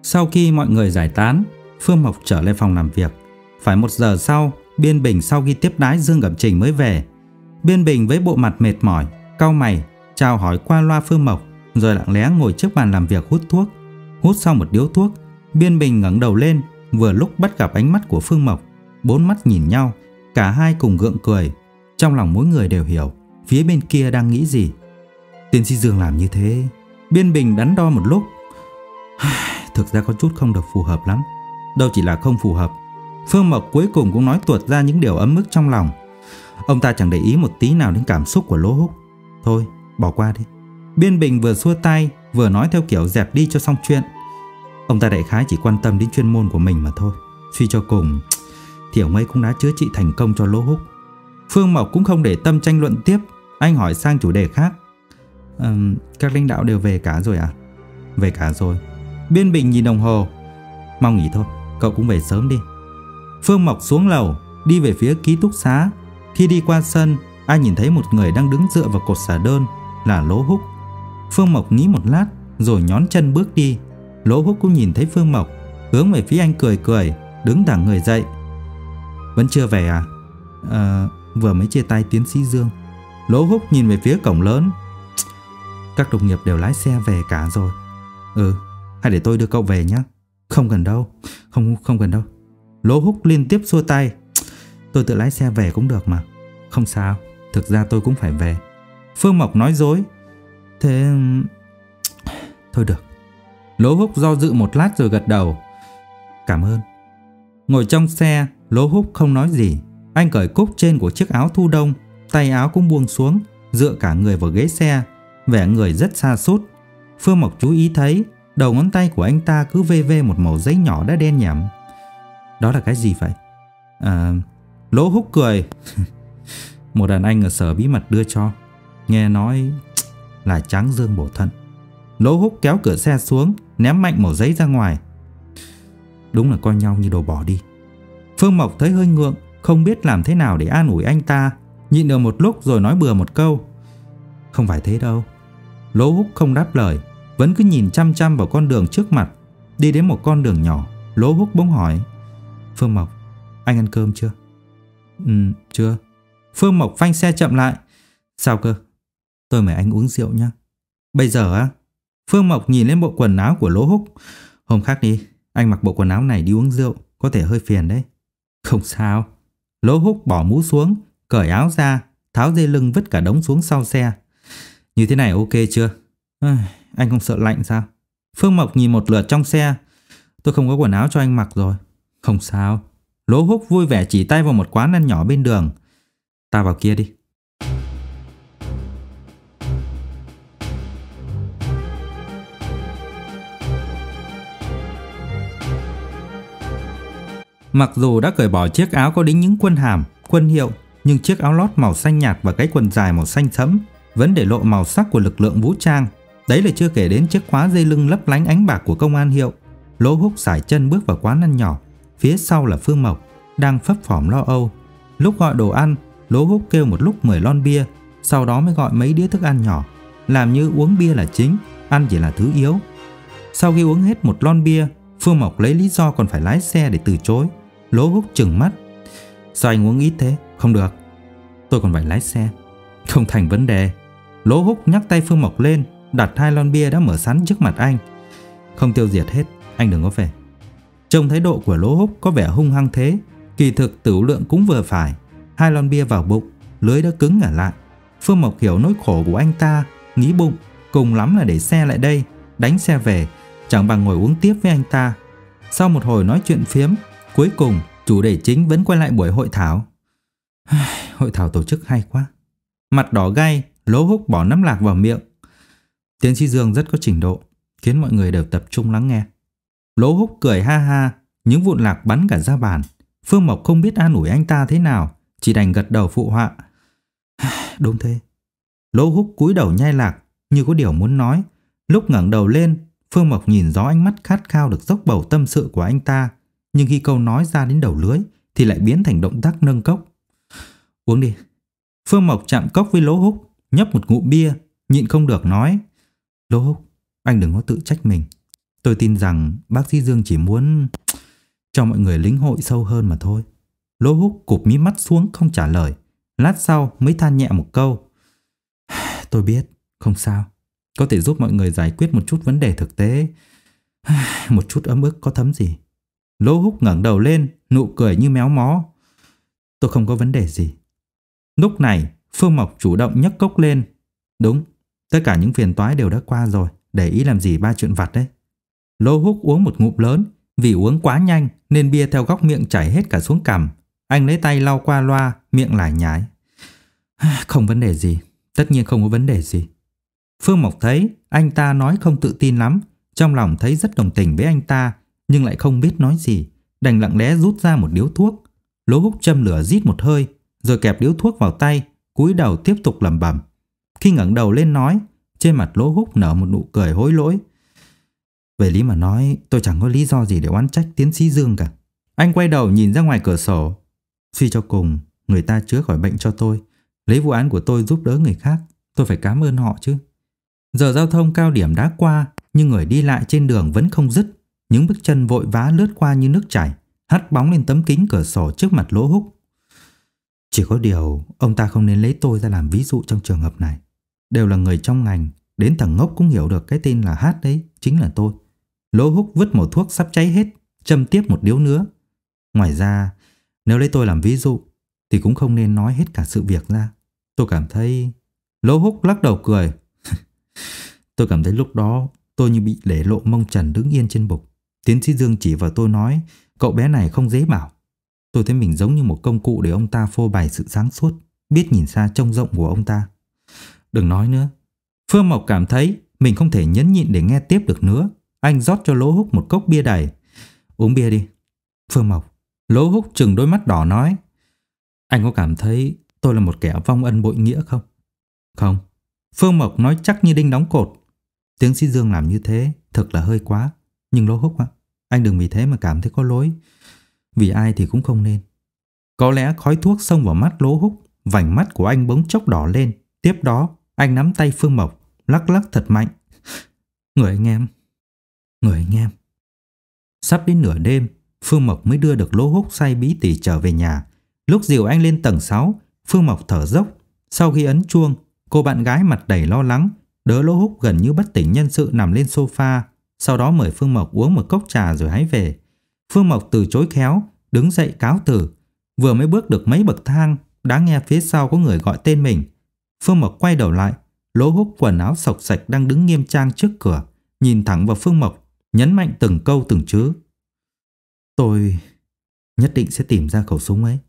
Sau khi mọi người giải tán, Phương Mộc trở lên phòng làm việc. Phải một giờ sau, Biên Bình sau khi tiếp đái Dương Cẩm Trình mới về. Biên Bình với bộ mặt mệt mỏi, cau mày, chào hỏi qua loa Phương Mộc, rồi lặng lẽ ngồi trước bàn làm việc hút thuốc. Hút xong một điếu thuốc, Biên Bình ngẩng đầu lên, vừa lúc bắt gặp ánh mắt của Phương Mộc. Bốn mắt nhìn nhau, cả hai cùng gượng cười. Trong lòng mỗi người đều hiểu phía bên kia đang nghĩ gì. Tiến sĩ Dương làm như thế, Biên Bình đắn đo một lúc. Thực ra có chút không được phù hợp lắm. Đâu chỉ là không phù hợp, Phương Mộc cuối cùng cũng nói tuột ra những điều ấm ức trong lòng. Ông ta chẳng để ý một tí nào đến cảm xúc của Lỗ Húc. Thôi, bỏ qua đi. Biên Bình vừa xua tay, vừa nói theo kiểu dẹp đi cho xong chuyện. Ông ta đại khái chỉ quan tâm đến chuyên môn của mình mà thôi. Suy cho cùng thì ông ấy cũng đã chữa trị thành công cho Lỗ Húc. Phương Mộc cũng không để tâm tranh luận tiếp. Anh hỏi sang chủ đề khác. à, Các lãnh đạo đều về cả rồi à? Về cả rồi. Biên Bình nhìn đồng hồ. Mau nghỉ thôi, cậu cũng về sớm đi. Phương Mộc xuống lầu, đi về phía ký túc xá. Khi đi qua sân, anh nhìn thấy một người đang đứng dựa vào cột xà đơn, là Lỗ Húc. Phương Mộc nghĩ một lát rồi nhón chân bước đi. Lỗ Húc cũng nhìn thấy Phương Mộc, hướng về phía anh cười cười, đứng thẳng người dậy. Vẫn chưa về à? À, vừa mới chia tay tiến sĩ Dương. Lỗ Húc nhìn về phía cổng lớn. Các đồng nghiệp đều lái xe về cả rồi. Ừ, hay để tôi đưa cậu về nhé. Không cần đâu, không không cần đâu. Lỗ Húc liên tiếp xua tay. Tôi tự lái xe về cũng được mà. Không sao, thực ra tôi cũng phải về. Phương Mộc nói dối. Thế... Thôi được. Lỗ Húc do dự một lát rồi gật đầu. Cảm ơn. Ngồi trong xe, Lỗ Húc không nói gì. Anh cởi cúc trên của chiếc áo thu đông, tay áo cũng buông xuống, dựa cả người vào ghế xe, vẻ người rất sa sút. Phương Mộc chú ý thấy đầu ngón tay của anh ta cứ vê vê một mẩu giấy nhỏ đã đen nhẵm. Đó là cái gì vậy? À, Lỗ Húc cười. Một đàn anh ở sở bí mật đưa cho. Nghe nói là tráng dương bổ thận. Lỗ Húc kéo cửa xe xuống, ném mạnh mẩu giấy ra ngoài. Đúng là coi nhau như đồ bỏ đi. Phương Mộc thấy hơi ngượng, không biết làm thế nào để an ủi anh ta. Nhịn được một lúc rồi nói bừa một câu. Không phải thế đâu. Lỗ Húc không đáp lời, vẫn cứ nhìn chăm chăm vào con đường trước mặt. Đi đến một con đường nhỏ, Lỗ Húc bỗng hỏi. Phương Mộc, anh ăn cơm chưa? Ừ, chưa. Phương Mộc phanh xe chậm lại. Sao cơ? Tôi mời anh uống rượu nhé. Bây giờ á? Phương Mộc nhìn lên bộ quần áo của Lỗ Húc. Hôm khác đi, anh mặc bộ quần áo này đi uống rượu, có thể hơi phiền đấy. Không sao. Lỗ Húc bỏ mũ xuống, cởi áo ra, tháo dây lưng vứt cả đống xuống sau xe. Như thế này ok chưa? À, anh không sợ lạnh sao? Phương Mộc nhìn một lượt trong xe. Tôi không có quần áo cho anh mặc rồi. Không sao. Lỗ Húc vui vẻ chỉ tay vào một quán ăn nhỏ bên đường. Ta vào kia đi. Mặc dù đã cởi bỏ chiếc áo có đính những quân hàm, quân hiệu, nhưng chiếc áo lót màu xanh nhạt và cái quần dài màu xanh sẫm vẫn để lộ màu sắc của lực lượng vũ trang. Đấy là chưa kể đến chiếc khóa dây lưng lấp lánh ánh bạc của công an hiệu. Lỗ Húc sải chân bước vào quán ăn nhỏ. Phía sau là Phương Mộc, đang phấp phỏm lo âu. Lúc gọi đồ ăn, Lỗ Húc kêu một lúc mười lon bia, sau đó mới gọi mấy đĩa thức ăn nhỏ, làm như uống bia là chính, ăn chỉ là thứ yếu. Sau khi uống hết một lon bia, Phương Mộc lấy lý do còn phải lái xe để từ chối. Lỗ Húc trừng mắt. Sao anh uống ít thế? Không được. Tôi còn phải lái xe. Không thành vấn đề. Lỗ Húc nhắc tay Phương Mộc lên, đặt hai lon bia đã mở sẵn trước mặt anh. Không tiêu diệt hết, anh đừng có về. Trông thái độ của Lỗ Húc có vẻ hung hăng thế, kỳ thực tửu lượng cũng vừa phải. Hai lon bia vào bụng, lưới đã cứng ngả lại. Phương Mộc hiểu nỗi khổ của anh ta, nghĩ bụng cùng lắm là để xe lại đây, đánh xe về, chẳng bằng ngồi uống tiếp với anh ta. Sau một hồi nói chuyện phiếm, cuối cùng chủ đề chính vẫn quay lại buổi hội thảo. Hội thảo tổ chức hay quá. Mặt đỏ gay, Lỗ Húc bỏ nắm lạc vào miệng. Tiến sĩ Dương rất có trình độ, khiến mọi người đều tập trung lắng nghe. Lỗ Húc cười ha ha, những vụn lạc bắn cả ra bàn. Phương Mộc không biết an ủi anh ta thế nào, chỉ đành gật đầu phụ họa. Đúng thế. Lỗ Húc cúi đầu nhai lạc, như có điều muốn nói. Lúc ngẩng đầu lên, Phương Mộc nhìn rõ ánh mắt khát khao được dốc bầu tâm sự của anh ta, nhưng khi câu nói ra đến đầu lưỡi thì lại biến thành động tác nâng cốc. Uống đi. Phương Mộc chạm cốc với Lỗ Húc, nhấp một ngụm bia, nhịn không được nói. Lỗ Húc, anh đừng có tự trách mình. Tôi tin rằng bác sĩ Dương chỉ muốn cho mọi người lĩnh hội sâu hơn mà thôi. Lỗ Húc cụp mí mắt xuống không trả lời. Lát sau mới than nhẹ một câu. Tôi biết, không sao. Có thể giúp mọi người giải quyết một chút vấn đề thực tế. Một chút ấm ức có thấm gì. Lỗ Húc ngẩng đầu lên, nụ cười như méo mó. Tôi không có vấn đề gì. Lúc này Phương Mộc chủ động nhấc cốc lên. Đúng, tất cả những phiền toái đều đã qua rồi. Để ý làm gì ba chuyện vặt đấy. Lỗ Húc uống một ngụm lớn. Vì uống quá nhanh nên bia theo góc miệng chảy hết cả xuống cằm. Anh lấy tay lau qua loa, miệng lải nhải. Không vấn đề gì, tất nhiên không có vấn đề gì. Phương Mộc thấy anh ta nói không tự tin lắm, trong lòng thấy rất đồng tình với anh ta, nhưng lại không biết nói gì, đành lặng lẽ rút ra một điếu thuốc. Lỗ Húc châm lửa rít một hơi, rồi kẹp điếu thuốc vào tay, cúi đầu tiếp tục lẩm bẩm. Khi ngẩng đầu lên nói, trên mặt Lỗ Húc nở một nụ cười hối lỗi. Về lý mà nói, tôi chẳng có lý do gì để oán trách tiến sĩ Dương cả. Anh quay đầu nhìn ra ngoài cửa sổ. Suy cho cùng, người ta chữa khỏi bệnh cho tôi, lấy vụ án của tôi giúp đỡ người khác, tôi phải cảm ơn họ chứ. Giờ giao thông cao điểm đã qua, nhưng người đi lại trên đường vẫn không dứt. Những bước chân vội vã lướt qua như nước chảy, hắt bóng lên tấm kính cửa sổ trước mặt Lỗ Húc. Chỉ có điều, ông ta không nên lấy tôi ra làm ví dụ trong trường hợp này. Đều là người trong ngành, đến thằng ngốc cũng hiểu được cái tên là Hát đấy, chính là tôi. Lỗ Húc vứt một thuốc sắp cháy hết, châm tiếp một điếu nữa. Ngoài ra, nếu lấy tôi làm ví dụ, thì cũng không nên nói hết cả sự việc ra. Tôi cảm thấy... Lỗ Húc lắc đầu cười. Tôi cảm thấy lúc đó tôi như bị để lộ mông trần đứng yên trên bục. Tiến sĩ Dương chỉ vào tôi nói, cậu bé này không dễ bảo. Tôi thấy mình giống như một công cụ để ông ta phô bày sự sáng suốt, biết nhìn xa trông rộng của ông ta. Đừng nói nữa. Phương Mộc cảm thấy mình không thể nhẫn nhịn để nghe tiếp được nữa. Anh rót cho Lỗ Húc một cốc bia đầy. Uống bia đi. Phương Mộc. Lỗ Húc trừng đôi mắt đỏ nói. Anh có cảm thấy tôi là một kẻ vong ân bội nghĩa không? Không. Phương Mộc nói chắc như đinh đóng cột. Tiến sĩ Dương làm như thế thật là hơi quá. Nhưng Lỗ Húc ạ, anh đừng vì thế mà cảm thấy có lỗi. Vì ai thì cũng không nên. Có lẽ khói thuốc xông vào mắt Lỗ Húc, vành mắt của anh bỗng chốc đỏ lên. Tiếp đó anh nắm tay Phương Mộc, lắc lắc thật mạnh. Người anh em, người anh em. Sắp đến nửa đêm, Phương Mộc mới đưa được Lỗ Húc say bí tỉ trở về nhà. Lúc dìu anh lên tầng sáu, Phương Mộc thở dốc. Sau khi ấn chuông, cô bạn gái mặt đầy lo lắng đỡ Lỗ Húc gần như bất tỉnh nhân sự nằm lên sofa. Sau đó mời Phương Mộc uống một cốc trà rồi hãy về. Phương Mộc từ chối khéo, đứng dậy cáo từ. Vừa mới bước được mấy bậc thang, đã nghe phía sau có người gọi tên mình. Phương Mộc quay đầu lại, Lỗ Húc quần áo sộc sạch đang đứng nghiêm trang trước cửa, nhìn thẳng vào Phương Mộc, nhấn mạnh từng câu từng chữ. Tôi nhất định sẽ tìm ra khẩu súng ấy.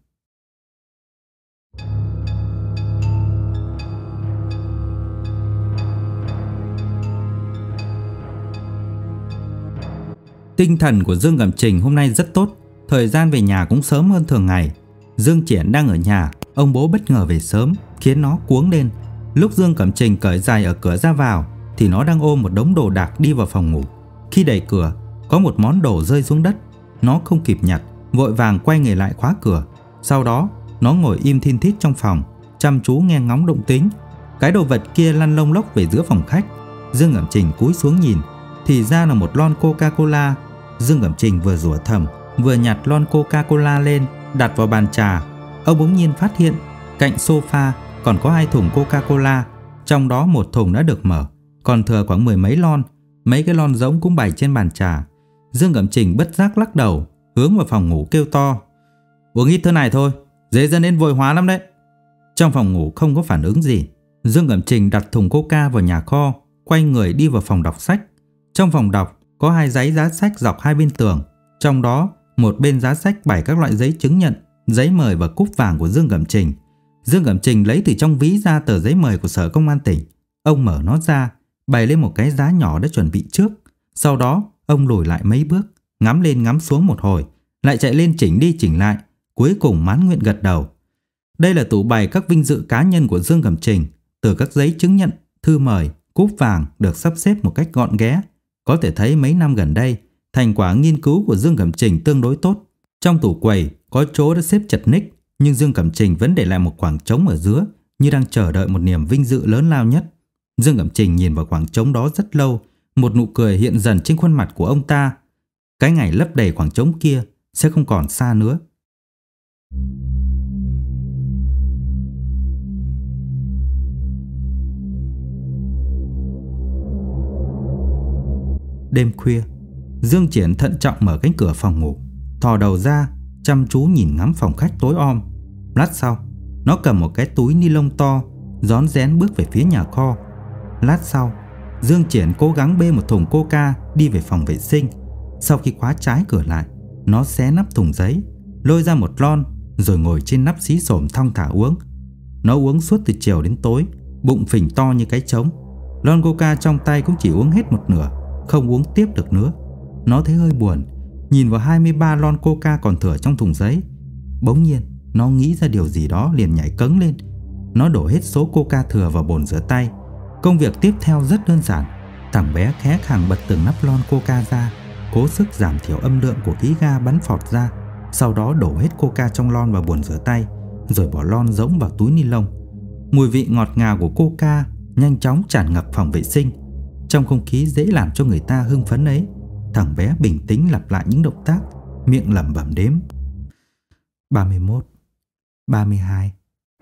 Tinh thần của Dương Cẩm Trình hôm nay rất tốt, thời gian về nhà cũng sớm hơn thường ngày. Dương Triển đang ở nhà, ông bố bất ngờ về sớm, khiến nó cuống lên. Lúc Dương Cẩm Trình cởi giày ở cửa ra vào, thì nó đang ôm một đống đồ đạc đi vào phòng ngủ. Khi đẩy cửa, có một món đồ rơi xuống đất. Nó không kịp nhặt, vội vàng quay người lại khóa cửa. Sau đó, nó ngồi im thin thít trong phòng, chăm chú nghe ngóng động tĩnh. Cái đồ vật kia lăn lông lốc về giữa phòng khách. Dương Cẩm Trình cúi xuống nhìn, thì ra là một lon Coca-Cola. Dương Cẩm Trình vừa rủa thầm, vừa nhặt lon Coca-Cola lên, đặt vào bàn trà. Ông bỗng nhiên phát hiện cạnh sofa còn có hai thùng Coca-Cola, trong đó một thùng đã được mở, còn thừa khoảng mười mấy lon. Mấy cái lon rỗng cũng bày trên bàn trà. Dương Cẩm Trình bất giác lắc đầu, hướng vào phòng ngủ kêu to. Uống ít thứ này thôi, dễ dẫn đến vội hóa lắm đấy. Trong phòng ngủ không có phản ứng gì. Dương Cẩm Trình đặt thùng Coca vào nhà kho, quay người đi vào phòng đọc sách. Trong phòng đọc có hai dãy giá sách dọc hai bên tường. Trong đó, một bên giá sách bày các loại giấy chứng nhận, giấy mời và cúp vàng của Dương Cẩm Trình. Dương Cẩm Trình lấy từ trong ví ra tờ giấy mời của Sở Công an tỉnh. Ông mở nó ra, bày lên một cái giá nhỏ đã chuẩn bị trước. Sau đó, ông lùi lại mấy bước, ngắm lên ngắm xuống một hồi, lại chạy lên chỉnh đi chỉnh lại, cuối cùng mãn nguyện gật đầu. Đây là tủ bày các vinh dự cá nhân của Dương Cẩm Trình, từ các giấy chứng nhận, thư mời, cúp vàng được sắp xếp một cách gọn ghẽ. Có thể thấy mấy năm gần đây, thành quả nghiên cứu của Dương Cẩm Trình tương đối tốt. Trong tủ quầy có chỗ đã xếp chật ních, nhưng Dương Cẩm Trình vẫn để lại một khoảng trống ở giữa, như đang chờ đợi một niềm vinh dự lớn lao nhất. Dương Cẩm Trình nhìn vào khoảng trống đó rất lâu, Một nụ cười hiện dần trên khuôn mặt của ông ta. Cái ngày lấp đầy khoảng trống kia sẽ không còn xa nữa. Đêm khuya, Dương Triển thận trọng mở cánh cửa phòng ngủ, thò đầu ra, chăm chú nhìn ngắm phòng khách tối om. Lát sau, nó cầm một cái túi ni lông to, rón rén bước về phía nhà kho. Lát sau, Dương Triển cố gắng bê một thùng coca đi về phòng vệ sinh. Sau khi khóa trái cửa lại, nó xé nắp thùng giấy, lôi ra một lon, rồi ngồi trên nắp xí xổm thong thả uống. Nó uống suốt từ chiều đến tối, bụng phình to như cái trống. Lon coca trong tay cũng chỉ uống hết một nửa, không uống tiếp được nữa. Nó thấy hơi buồn, nhìn vào hai mươi ba lon coca còn thừa trong thùng giấy. Bỗng nhiên, nó nghĩ ra điều gì đó liền nhảy cẫng lên. Nó đổ hết số coca thừa vào bồn rửa tay. Công việc tiếp theo rất đơn giản. Thằng bé khẽ khàng bật từng nắp lon coca ra, cố sức giảm thiểu âm lượng của khí ga bắn phọt ra. Sau đó đổ hết coca trong lon vào bồn rửa tay, rồi bỏ lon rỗng vào túi ni lông. Mùi vị ngọt ngào của coca nhanh chóng tràn ngập phòng vệ sinh. Trong không khí dễ làm cho người ta hưng phấn ấy, thằng bé bình tĩnh lặp lại những động tác, miệng lẩm bẩm đếm: ba mươi mốt, ba mươi hai.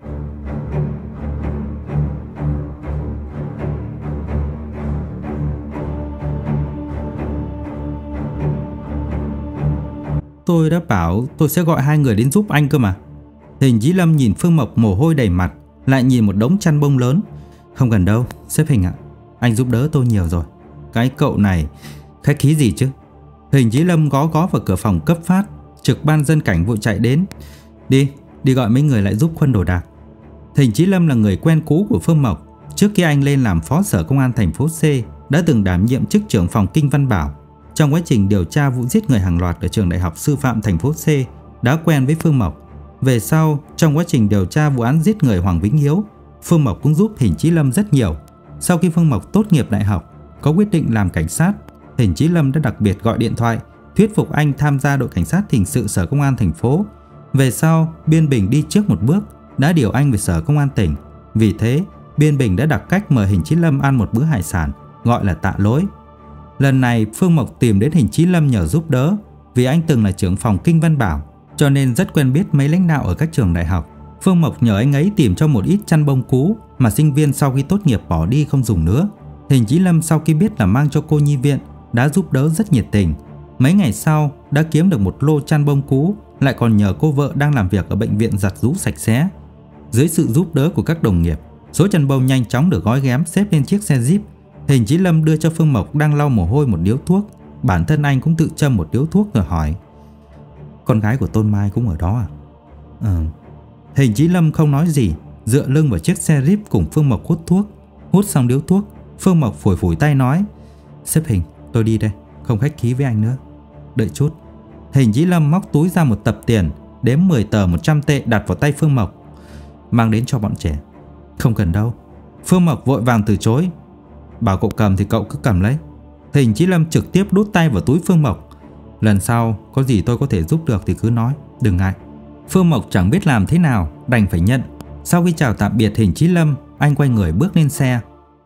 Tôi đã bảo tôi sẽ gọi hai người đến giúp anh cơ mà. Hình Chí Lâm nhìn Phương Mộc mồ hôi đầy mặt, lại nhìn một đống chăn bông lớn. Không cần đâu, sếp Hình ạ. Anh giúp đỡ tôi nhiều rồi. Cái cậu này khách khí gì chứ. Hình Chí Lâm gõ gõ vào cửa phòng cấp phát. Trực ban dân cảnh vội chạy đến. Đi, đi gọi mấy người lại giúp khuân đồ đạc. Hình Chí Lâm là người quen cũ của Phương Mộc. Trước khi anh lên làm phó sở công an thành phố C, đã từng đảm nhiệm chức trưởng phòng Kinh Văn Bảo. Trong quá trình điều tra vụ giết người hàng loạt ở trường đại học sư phạm thành phố C, đã quen với Phương Mộc. Về sau, trong quá trình điều tra vụ án giết người Hoàng Vĩnh Hiếu, Phương Mộc cũng giúp Hình Chí Lâm rất nhiều. Sau khi Phương Mộc tốt nghiệp đại học, có quyết định làm cảnh sát, Hình Chí Lâm đã đặc biệt gọi điện thoại thuyết phục anh tham gia đội cảnh sát hình sự sở công an thành phố. Về sau, Biên Bình đi trước một bước, đã điều anh về sở công an tỉnh. Vì thế, Biên Bình đã đặt cách mời Hình Chí Lâm ăn một bữa hải sản, gọi là tạ lỗi. Lần này Phương Mộc tìm đến Hình Chí Lâm nhờ giúp đỡ, vì anh từng là trưởng phòng Kinh Văn Bảo, cho nên rất quen biết mấy lãnh đạo ở các trường đại học. Phương Mộc nhờ anh ấy tìm cho một ít chăn bông cũ mà sinh viên sau khi tốt nghiệp bỏ đi không dùng nữa. Hình Chí Lâm sau khi biết là mang cho cô nhi viện, đã giúp đỡ rất nhiệt tình. Mấy ngày sau đã kiếm được một lô chăn bông cũ, lại còn nhờ cô vợ đang làm việc ở bệnh viện giặt giũ sạch sẽ. Dưới sự giúp đỡ của các đồng nghiệp, số chăn bông nhanh chóng được gói ghém xếp lên chiếc xe Jeep. Hình Chí Lâm đưa cho Phương Mộc đang lau mồ hôi một điếu thuốc. Bản thân anh cũng tự châm một điếu thuốc rồi hỏi: Con gái của Tôn Mai cũng ở đó à? Ừ. Hình Chí Lâm không nói gì, dựa lưng vào chiếc xe Jeep cùng Phương Mộc hút thuốc. Hút xong điếu thuốc, Phương Mộc phủi phủi tay nói: Sếp Hình, tôi đi đây, không khách khí với anh nữa. Đợi chút. Hình Chí Lâm móc túi ra một tập tiền, đếm mười tờ một trăm tệ đặt vào tay Phương Mộc. Mang đến cho bọn trẻ. Không cần đâu. Phương Mộc vội vàng từ chối. Bảo cậu cầm thì cậu cứ cầm lấy. Hình Chí Lâm trực tiếp đút tay vào túi Phương Mộc. Lần sau có gì tôi có thể giúp được thì cứ nói, đừng ngại. Phương Mộc chẳng biết làm thế nào, đành phải nhận. Sau khi chào tạm biệt Hình Chí Lâm, anh quay người bước lên xe.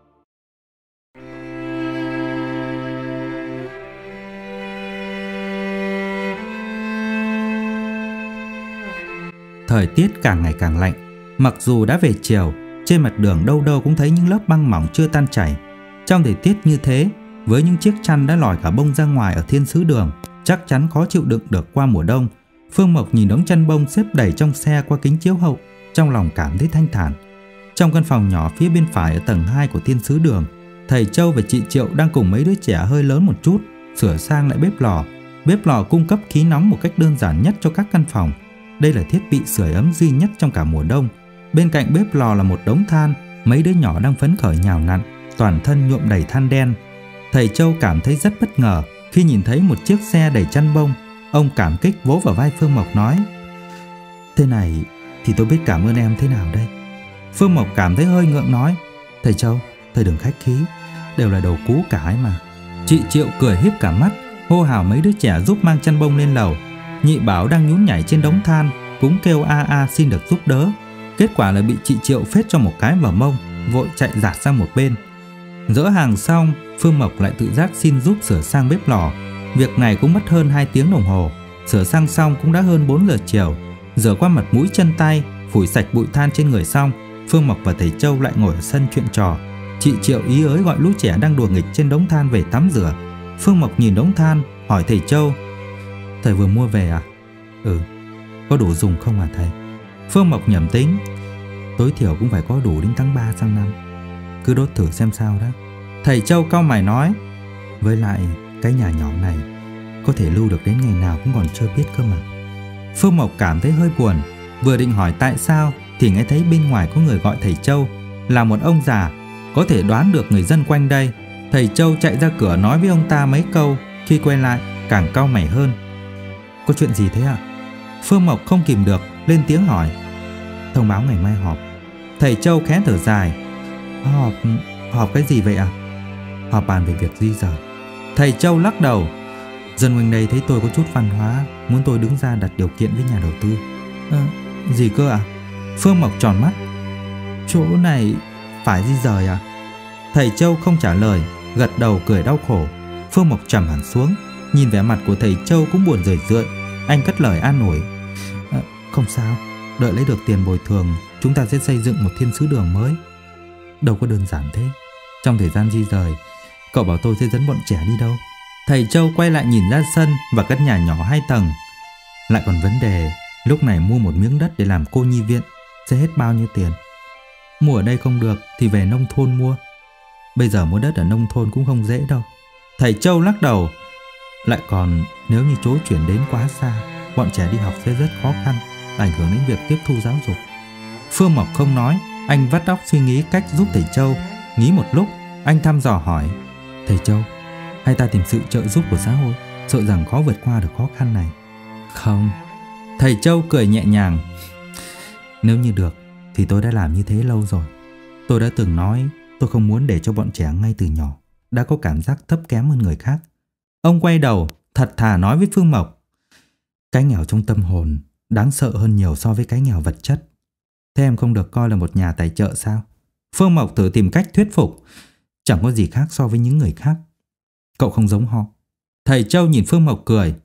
Thời tiết càng ngày càng lạnh. Mặc dù đã về chiều, trên mặt đường đâu đâu cũng thấy những lớp băng mỏng chưa tan chảy. Trong thời tiết như thế, với những chiếc chăn đã lòi cả bông ra ngoài ở Thiên Sứ Đường, chắc chắn khó chịu đựng được qua mùa đông. Phương Mộc nhìn đống chăn bông xếp đầy trong xe qua kính chiếu hậu, trong lòng cảm thấy thanh thản. Trong căn phòng nhỏ phía bên phải ở tầng hai của Thiên Sứ Đường, thầy Châu và chị Triệu đang cùng mấy đứa trẻ hơi lớn một chút sửa sang lại bếp lò. Bếp lò cung cấp khí nóng một cách đơn giản nhất cho các căn phòng. Đây là thiết bị sưởi ấm duy nhất trong cả mùa đông. Bên cạnh bếp lò là một đống than, mấy đứa nhỏ đang phấn khởi nhào nặn, toàn thân nhuộm đầy than đen. Thầy Châu cảm thấy rất bất ngờ khi nhìn thấy một chiếc xe đầy chăn bông. Ông cảm kích vỗ vào vai Phương Mộc nói: Thế này thì tôi biết cảm ơn em thế nào đây? Phương Mộc cảm thấy hơi ngượng nói: Thầy Châu, thầy đừng khách khí, đều là đồ cũ cả ấy mà. Chị Triệu cười híp cả mắt, hô hào mấy đứa trẻ giúp mang chăn bông lên lầu. Nhị Bảo đang nhún nhảy trên đống than cũng kêu a a xin được giúp đỡ. Kết quả là bị chị Triệu phết cho một cái vào mông, vội chạy giạt sang một bên. Dỡ hàng xong, Phương Mộc lại tự giác xin giúp sửa sang bếp lò. Việc này cũng mất hơn hai tiếng đồng hồ. Sửa sang xong cũng đã hơn bốn giờ chiều. Rửa qua mặt mũi chân tay, phủi sạch bụi than trên người xong, Phương Mộc và thầy Châu lại ngồi ở sân chuyện trò. Chị Triệu ý ới gọi lũ trẻ đang đùa nghịch trên đống than về tắm rửa. Phương Mộc nhìn đống than, hỏi thầy Châu: "Thầy vừa mua về à?" "Ừ." "Có đủ dùng không hả thầy?" Phương Mộc nhẩm tính: "Tối thiểu cũng phải có đủ đến tháng ba sang năm. Cứ đốt thử xem sao đó." Thầy Châu cau mày nói: "Với lại cái nhà nhỏ này có thể lưu được đến ngày nào cũng còn chưa biết cơ mà." Phương Mộc cảm thấy hơi buồn, vừa định hỏi tại sao thì nghe thấy bên ngoài có người gọi thầy Châu, là một ông già, có thể đoán được người dân quanh đây. Thầy Châu chạy ra cửa nói với ông ta mấy câu, khi quay lại càng cau mày hơn. "Có chuyện gì thế ạ?" Phương Mộc không kìm được lên tiếng hỏi. "Thông báo ngày mai họp." Thầy Châu khẽ thở dài. Họp... họp cái gì vậy ạ?" "Họp bàn về việc di rời." Thầy Châu lắc đầu. "Dân quanh đây thấy tôi có chút văn hóa, muốn tôi đứng ra đặt điều kiện với nhà đầu tư." "À, gì cơ ạ?" Phương Mộc tròn mắt. "Chỗ này phải di rời à?" Thầy Châu không trả lời, gật đầu cười đau khổ. Phương Mộc trầm hẳn xuống, nhìn vẻ mặt của thầy Châu cũng buồn rười rượi. Anh cất lời an ủi: à, "Không sao, đợi lấy được tiền bồi thường, chúng ta sẽ xây dựng một thiên sứ đường mới. Đâu có đơn giản thế. Trong thời gian di rời, cậu bảo tôi sẽ dẫn bọn trẻ đi đâu?" Thầy Châu quay lại nhìn ra sân và căn nhà nhỏ hai tầng. "Lại còn vấn đề lúc này mua một miếng đất để làm cô nhi viện sẽ hết bao nhiêu tiền? Mua ở đây không được thì về nông thôn mua. Bây giờ mua đất ở nông thôn cũng không dễ đâu." Thầy Châu lắc đầu. "Lại còn nếu như chỗ chuyển đến quá xa, bọn trẻ đi học sẽ rất khó khăn, ảnh hưởng đến việc tiếp thu giáo dục." Phương Mộc không nói, anh vắt óc suy nghĩ cách giúp thầy Châu. Nghĩ một lúc, anh thăm dò hỏi: "Thầy Châu, hay ta tìm sự trợ giúp của xã hội, sợ rằng khó vượt qua được khó khăn này?" "Không." Thầy Châu cười nhẹ nhàng. "Nếu như được thì tôi đã làm như thế lâu rồi. Tôi đã từng nói tôi không muốn để cho bọn trẻ ngay từ nhỏ đã có cảm giác thấp kém hơn người khác." Ông quay đầu, thật thà nói với Phương Mộc: "Cái nghèo trong tâm hồn đáng sợ hơn nhiều so với cái nghèo vật chất. Thế em không được coi là một nhà tài trợ sao?" Phương Mộc thử tìm cách thuyết phục. "Chẳng có gì khác so với những người khác. Cậu không giống họ." Thầy Châu nhìn Phương Mộc cười.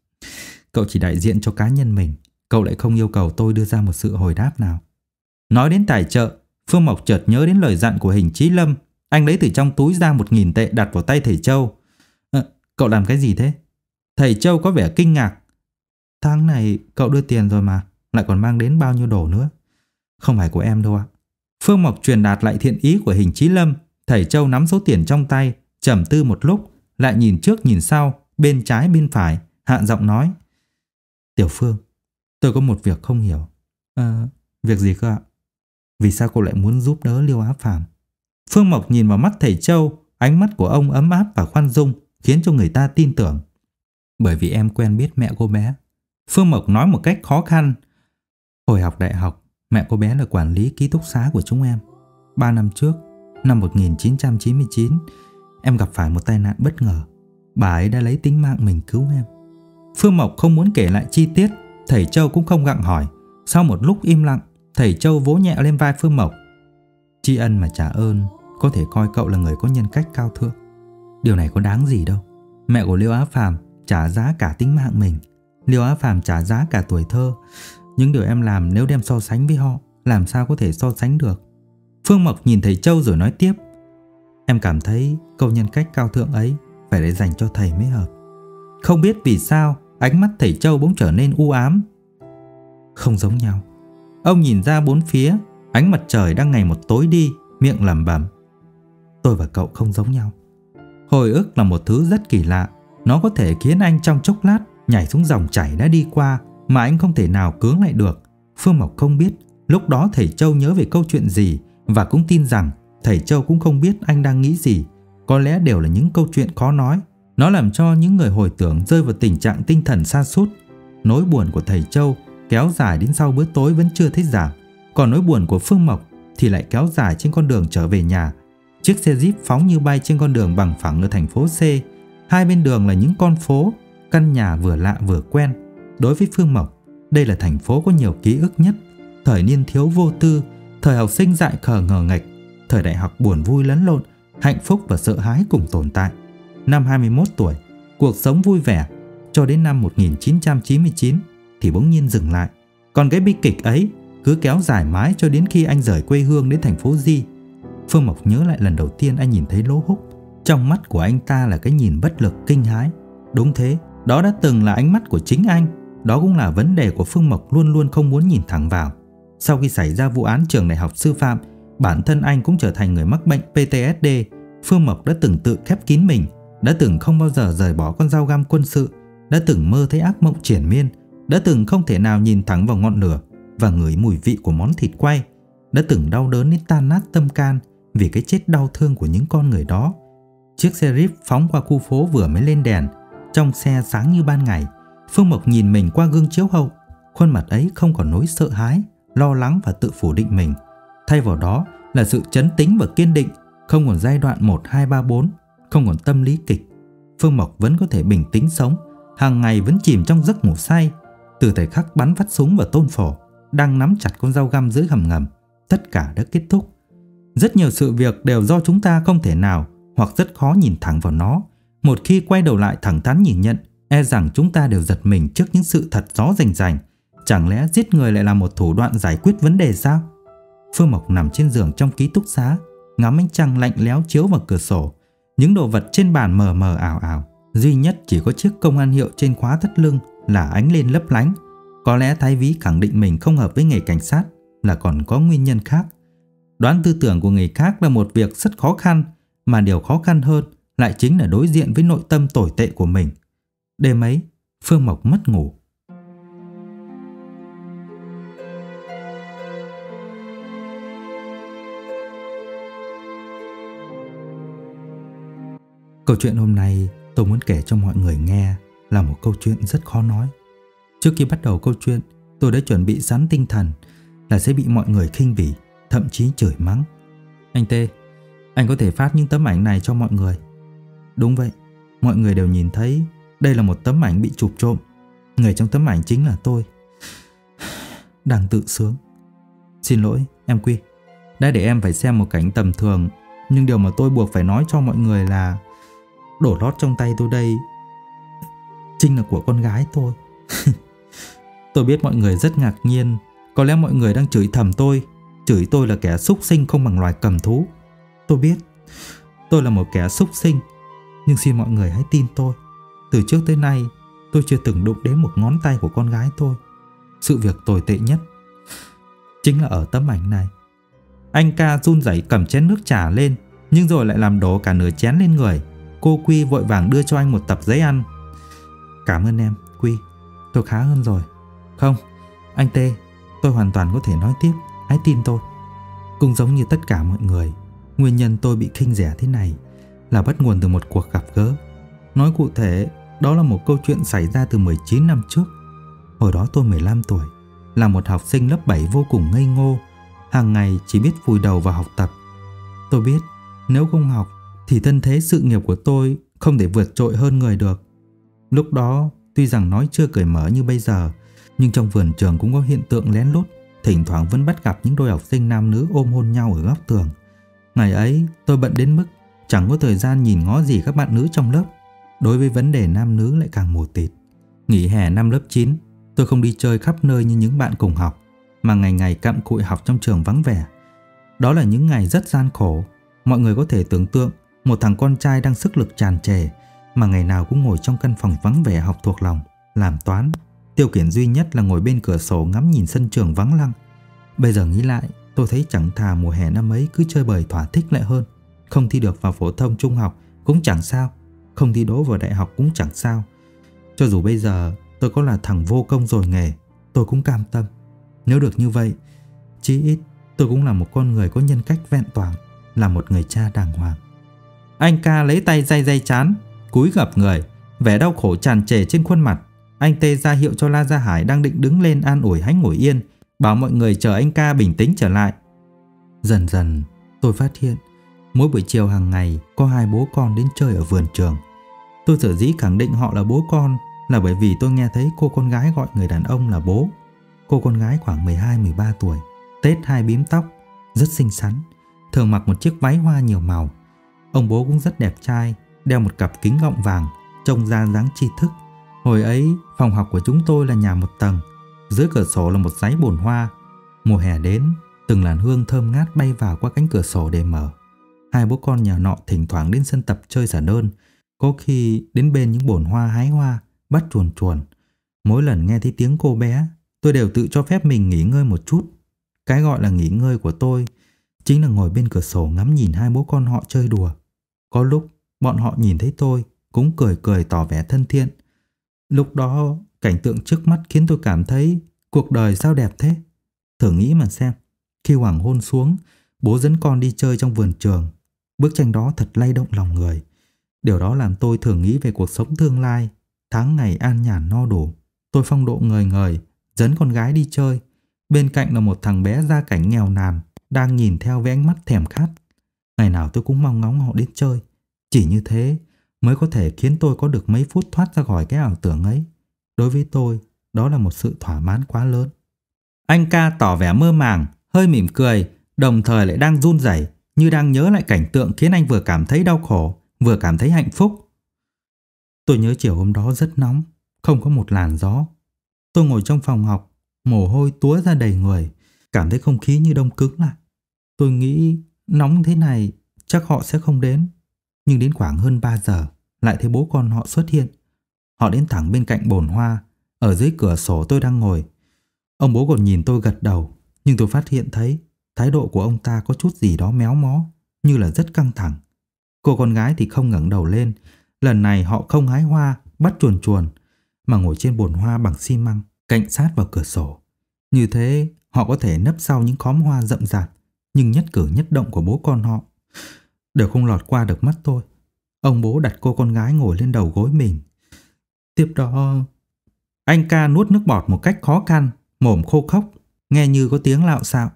"Cậu chỉ đại diện cho cá nhân mình, cậu lại không yêu cầu tôi đưa ra một sự hồi đáp nào." Nói đến tài trợ, Phương Mộc chợt nhớ đến lời dặn của Hình Chí Lâm. Anh lấy từ trong túi ra một nghìn tệ đặt vào tay thầy Châu. "À, cậu làm cái gì thế?" Thầy Châu có vẻ kinh ngạc. "Tháng này cậu đưa tiền rồi mà, lại còn mang đến bao nhiêu đồ nữa." "Không phải của em đâu ạ." Phương Mộc truyền đạt lại thiện ý của Hình Chí Lâm. Thầy Châu nắm số tiền trong tay, trầm tư một lúc, lại nhìn trước nhìn sau, bên trái bên phải, hạ giọng nói: "Tiểu Phương, tôi có một việc không hiểu." "À, việc gì cơ ạ?" "Vì sao cậu lại muốn giúp đỡ Liêu Á Phàm?" Phương Mộc nhìn vào mắt thầy Châu, ánh mắt của ông ấm áp và khoan dung, khiến cho người ta tin tưởng. "Bởi vì em quen biết mẹ cô bé." Phương Mộc nói một cách khó khăn. "Hồi học đại học, mẹ cô bé là quản lý ký túc xá của chúng em. Ba năm trước, năm một nghìn chín trăm chín mươi chín, em gặp phải một tai nạn bất ngờ. Bà ấy đã lấy tính mạng mình cứu em." Phương Mộc không muốn kể lại chi tiết, thầy Châu cũng không gặng hỏi. Sau một lúc im lặng, thầy Châu vỗ nhẹ lên vai Phương Mộc. "Tri ân mà trả ơn, có thể coi cậu là người có nhân cách cao thượng. Điều này có đáng gì đâu. Mẹ của Liêu Á Phàm trả giá cả tính mạng mình, Liêu Á Phàm trả giá cả tuổi thơ. Những điều em làm nếu đem so sánh với họ, làm sao có thể so sánh được?" Phương Mộc nhìn thầy Châu rồi nói tiếp: "Em cảm thấy câu nhân cách cao thượng ấy phải để dành cho thầy mới hợp." Không biết vì sao, ánh mắt thầy Châu bỗng trở nên u ám. "Không giống nhau." Ông nhìn ra bốn phía, ánh mặt trời đang ngày một tối đi, miệng lẩm bẩm: "Tôi và cậu không giống nhau." Hồi ức là một thứ rất kỳ lạ. Nó có thể khiến anh trong chốc lát nhảy xuống dòng chảy đã đi qua mà anh không thể nào cưỡng lại được. Phương Mộc không biết lúc đó thầy Châu nhớ về câu chuyện gì, và cũng tin rằng thầy Châu cũng không biết anh đang nghĩ gì. Có lẽ đều là những câu chuyện khó nói. Nó làm cho những người hồi tưởng rơi vào tình trạng tinh thần sa sút. Nỗi buồn của thầy Châu kéo dài đến sau bữa tối vẫn chưa thấy giảm. Còn nỗi buồn của Phương Mộc thì lại kéo dài trên con đường trở về nhà. Chiếc xe Jeep phóng như bay trên con đường bằng phẳng ở thành phố C. Hai bên đường là những con phố, căn nhà vừa lạ vừa quen. Đối với Phương Mộc, đây là thành phố có nhiều ký ức nhất. Thời niên thiếu vô tư, thời học sinh dại khờ ngờ nghệch, thời đại học buồn vui lẫn lộn, hạnh phúc và sợ hãi cùng tồn tại. Năm hai mươi mốt tuổi, cuộc sống vui vẻ, cho đến năm một nghìn chín trăm chín mươi chín thì bỗng nhiên dừng lại. Còn cái bi kịch ấy cứ kéo dài mãi cho đến khi anh rời quê hương đến thành phố Di. Phương Mộc nhớ lại lần đầu tiên anh nhìn thấy Lỗ Húc. Trong mắt của anh ta là cái nhìn bất lực kinh hãi. Đúng thế, đó đã từng là ánh mắt của chính anh. Đó cũng là vấn đề của Phương Mộc luôn luôn không muốn nhìn thẳng vào. Sau khi xảy ra vụ án trường đại học sư phạm, bản thân anh cũng trở thành người mắc bệnh pê tê ét đê. Phương Mộc đã từng tự khép kín mình, đã từng không bao giờ rời bỏ con dao găm quân sự, đã từng mơ thấy ác mộng triền miên, đã từng không thể nào nhìn thẳng vào ngọn lửa và ngửi mùi vị của món thịt quay, đã từng đau đớn đến tan nát tâm can vì cái chết đau thương của những con người đó. Chiếc xe Jeep phóng qua khu phố vừa mới lên đèn, trong xe sáng như ban ngày. Phương Mộc nhìn mình qua gương chiếu hậu, khuôn mặt ấy không còn nỗi sợ hãi, lo lắng và tự phủ định mình. Thay vào đó là sự trấn tĩnh và kiên định, không còn giai đoạn một, hai, ba, bốn, không còn tâm lý kịch. Phương Mộc vẫn có thể bình tĩnh sống, hàng ngày vẫn chìm trong giấc ngủ say. Từ thời khắc bắn phát súng vào Tôn Phổ, đang nắm chặt con dao găm dưới hầm ngầm, tất cả đã kết thúc. Rất nhiều sự việc đều do chúng ta không thể nào hoặc rất khó nhìn thẳng vào nó. Một khi quay đầu lại thẳng thắn nhìn nhận, e rằng chúng ta đều giật mình trước những sự thật rõ rành rành. Chẳng lẽ giết người lại là một thủ đoạn giải quyết vấn đề sao? Phương Mộc nằm trên giường trong ký túc xá, ngắm ánh trăng lạnh lẽo chiếu vào cửa sổ. Những đồ vật trên bàn mờ mờ ảo ảo, duy nhất chỉ có chiếc công an hiệu trên khóa thắt lưng là ánh lên lấp lánh. Có lẽ Thái Vĩ khẳng định mình không hợp với nghề cảnh sát là còn có nguyên nhân khác. Đoán tư tưởng của người khác là một việc rất khó khăn, mà điều khó khăn hơn lại chính là đối diện với nội tâm tồi tệ của mình. Đêm ấy, Phương Mộc mất ngủ. Câu chuyện hôm nay tôi muốn kể cho mọi người nghe là một câu chuyện rất khó nói. Trước khi bắt đầu câu chuyện, tôi đã chuẩn bị sẵn tinh thần là sẽ bị mọi người khinh bỉ, thậm chí chửi mắng. Anh Tê, anh có thể phát những tấm ảnh này cho mọi người. Đúng vậy, mọi người đều nhìn thấy đây là một tấm ảnh bị chụp trộm. Người trong tấm ảnh chính là tôi, đang tự sướng. Xin lỗi em Quy, đã để em phải xem một cảnh tầm thường. Nhưng điều mà tôi buộc phải nói cho mọi người là đổ lót trong tay tôi đây chính là của con gái tôi. Tôi biết mọi người rất ngạc nhiên. Có lẽ mọi người đang chửi thầm tôi, chửi tôi là kẻ xúc sinh không bằng loài cầm thú. Tôi biết tôi là một kẻ xúc sinh, nhưng xin mọi người hãy tin tôi. Từ trước tới nay tôi chưa từng đụng đến một ngón tay của con gái tôi. Sự việc tồi tệ nhất chính là ở tấm ảnh này. Anh ca run rẩy cầm chén nước trà lên, nhưng rồi lại làm đổ cả nửa chén lên người. Cô Quy vội vàng đưa cho anh một tập giấy ăn. Cảm ơn em Quy, tôi khá hơn rồi. Không, anh Tê, tôi hoàn toàn có thể nói tiếp, hãy tin tôi. Cũng giống như tất cả mọi người, nguyên nhân tôi bị khinh rẻ thế này là bắt nguồn từ một cuộc gặp gỡ. Nói cụ thể, đó là một câu chuyện xảy ra từ mười chín năm trước. Hồi đó tôi mười lăm tuổi, là một học sinh lớp bảy vô cùng ngây ngô, hàng ngày chỉ biết vùi đầu vào học tập. Tôi biết nếu không học thì thân thế sự nghiệp của tôi không thể vượt trội hơn người được. Lúc đó tuy rằng nói chưa cởi mở như bây giờ, nhưng trong vườn trường cũng có hiện tượng lén lút, thỉnh thoảng vẫn bắt gặp những đôi học sinh nam nữ ôm hôn nhau ở góc tường. Ngày ấy tôi bận đến mức chẳng có thời gian nhìn ngó gì các bạn nữ trong lớp. Đối với vấn đề nam nữ lại càng mù tịt. Nghỉ hè năm lớp chín, tôi không đi chơi khắp nơi như những bạn cùng học, mà ngày ngày cặm cụi học trong trường vắng vẻ. Đó là những ngày rất gian khổ. Mọi người có thể tưởng tượng một thằng con trai đang sức lực tràn trề mà ngày nào cũng ngồi trong căn phòng vắng vẻ học thuộc lòng, làm toán. Tiêu khiển duy nhất là ngồi bên cửa sổ ngắm nhìn sân trường vắng lặng. Bây giờ nghĩ lại, tôi thấy chẳng thà mùa hè năm ấy cứ chơi bời thỏa thích lại hơn. Không thi được vào phổ thông trung học cũng chẳng sao, không thi đỗ vào đại học cũng chẳng sao. Cho dù bây giờ tôi có là thằng vô công rồi nghề, tôi cũng cam tâm. Nếu được như vậy, chí ít tôi cũng là một con người có nhân cách vẹn toàn, là một người cha đàng hoàng. Anh ca lấy tay day day trán, cúi gập người, vẻ đau khổ tràn trề trên khuôn mặt. Anh Tê ra hiệu cho La Gia Hải đang định đứng lên an ủi hãy ngồi yên, bảo mọi người chờ anh ca bình tĩnh trở lại. Dần dần tôi phát hiện mỗi buổi chiều hàng ngày có hai bố con đến chơi ở vườn trường. Tôi sở dĩ khẳng định họ là bố con là bởi vì tôi nghe thấy cô con gái gọi người đàn ông là bố. Cô con gái khoảng mười hai mười ba tuổi, tết hai bím tóc, rất xinh xắn, thường mặc một chiếc váy hoa nhiều màu. Ông bố cũng rất đẹp trai, đeo một cặp kính gọng vàng, trông ra dáng tri thức. Hồi ấy, phòng học của chúng tôi là nhà một tầng, dưới cửa sổ là một dãy bồn hoa. Mùa hè đến, từng làn hương thơm ngát bay vào qua cánh cửa sổ để mở. Hai bố con nhà nọ thỉnh thoảng đến sân tập chơi giản đơn, có khi đến bên những bồn hoa hái hoa, bắt chuồn chuồn. Mỗi lần nghe thấy tiếng cô bé, tôi đều tự cho phép mình nghỉ ngơi một chút. Cái gọi là nghỉ ngơi của tôi chính là ngồi bên cửa sổ ngắm nhìn hai bố con họ chơi đùa. Có lúc bọn họ nhìn thấy tôi cũng cười cười tỏ vẻ thân thiện. Lúc đó cảnh tượng trước mắt khiến tôi cảm thấy cuộc đời sao đẹp thế. Thử nghĩ mà xem, khi hoàng hôn xuống, bố dẫn con đi chơi trong vườn trường. Bức tranh đó thật lay động lòng người. Điều đó làm tôi thường nghĩ về cuộc sống tương lai. Tháng ngày an nhàn no đủ, tôi phong độ ngời ngời dẫn con gái đi chơi. Bên cạnh là một thằng bé gia cảnh nghèo nàn đang nhìn theo với ánh mắt thèm khát. Ngày nào tôi cũng mong ngóng họ đến chơi. Chỉ như thế mới có thể khiến tôi có được mấy phút thoát ra khỏi cái ảo tưởng ấy. Đối với tôi, đó là một sự thỏa mãn quá lớn. Anh ca tỏ vẻ mơ màng, hơi mỉm cười, đồng thời lại đang run rẩy, như đang nhớ lại cảnh tượng khiến anh vừa cảm thấy đau khổ, vừa cảm thấy hạnh phúc. Tôi nhớ chiều hôm đó rất nóng, không có một làn gió. Tôi ngồi trong phòng học, mồ hôi túa ra đầy người, cảm thấy không khí như đông cứng lại. Tôi nghĩ nóng thế này chắc họ sẽ không đến. Nhưng đến khoảng hơn ba giờ, lại thấy bố con họ xuất hiện. Họ đến thẳng bên cạnh bồn hoa, ở dưới cửa sổ tôi đang ngồi. Ông bố còn nhìn tôi gật đầu, nhưng tôi phát hiện thấy thái độ của ông ta có chút gì đó méo mó, như là rất căng thẳng. Cô con gái thì không ngẩng đầu lên. Lần này họ không hái hoa, bắt chuồn chuồn, mà ngồi trên bồn hoa bằng xi măng, cạnh sát vào cửa sổ. Như thế họ có thể nấp sau những khóm hoa rậm rạp, nhưng nhất cử nhất động của bố con họ đều không lọt qua được mắt tôi. Ông bố đặt cô con gái ngồi lên đầu gối mình. Tiếp đó, anh ca nuốt nước bọt một cách khó khăn, mồm khô khốc, nghe như có tiếng lạo xạo.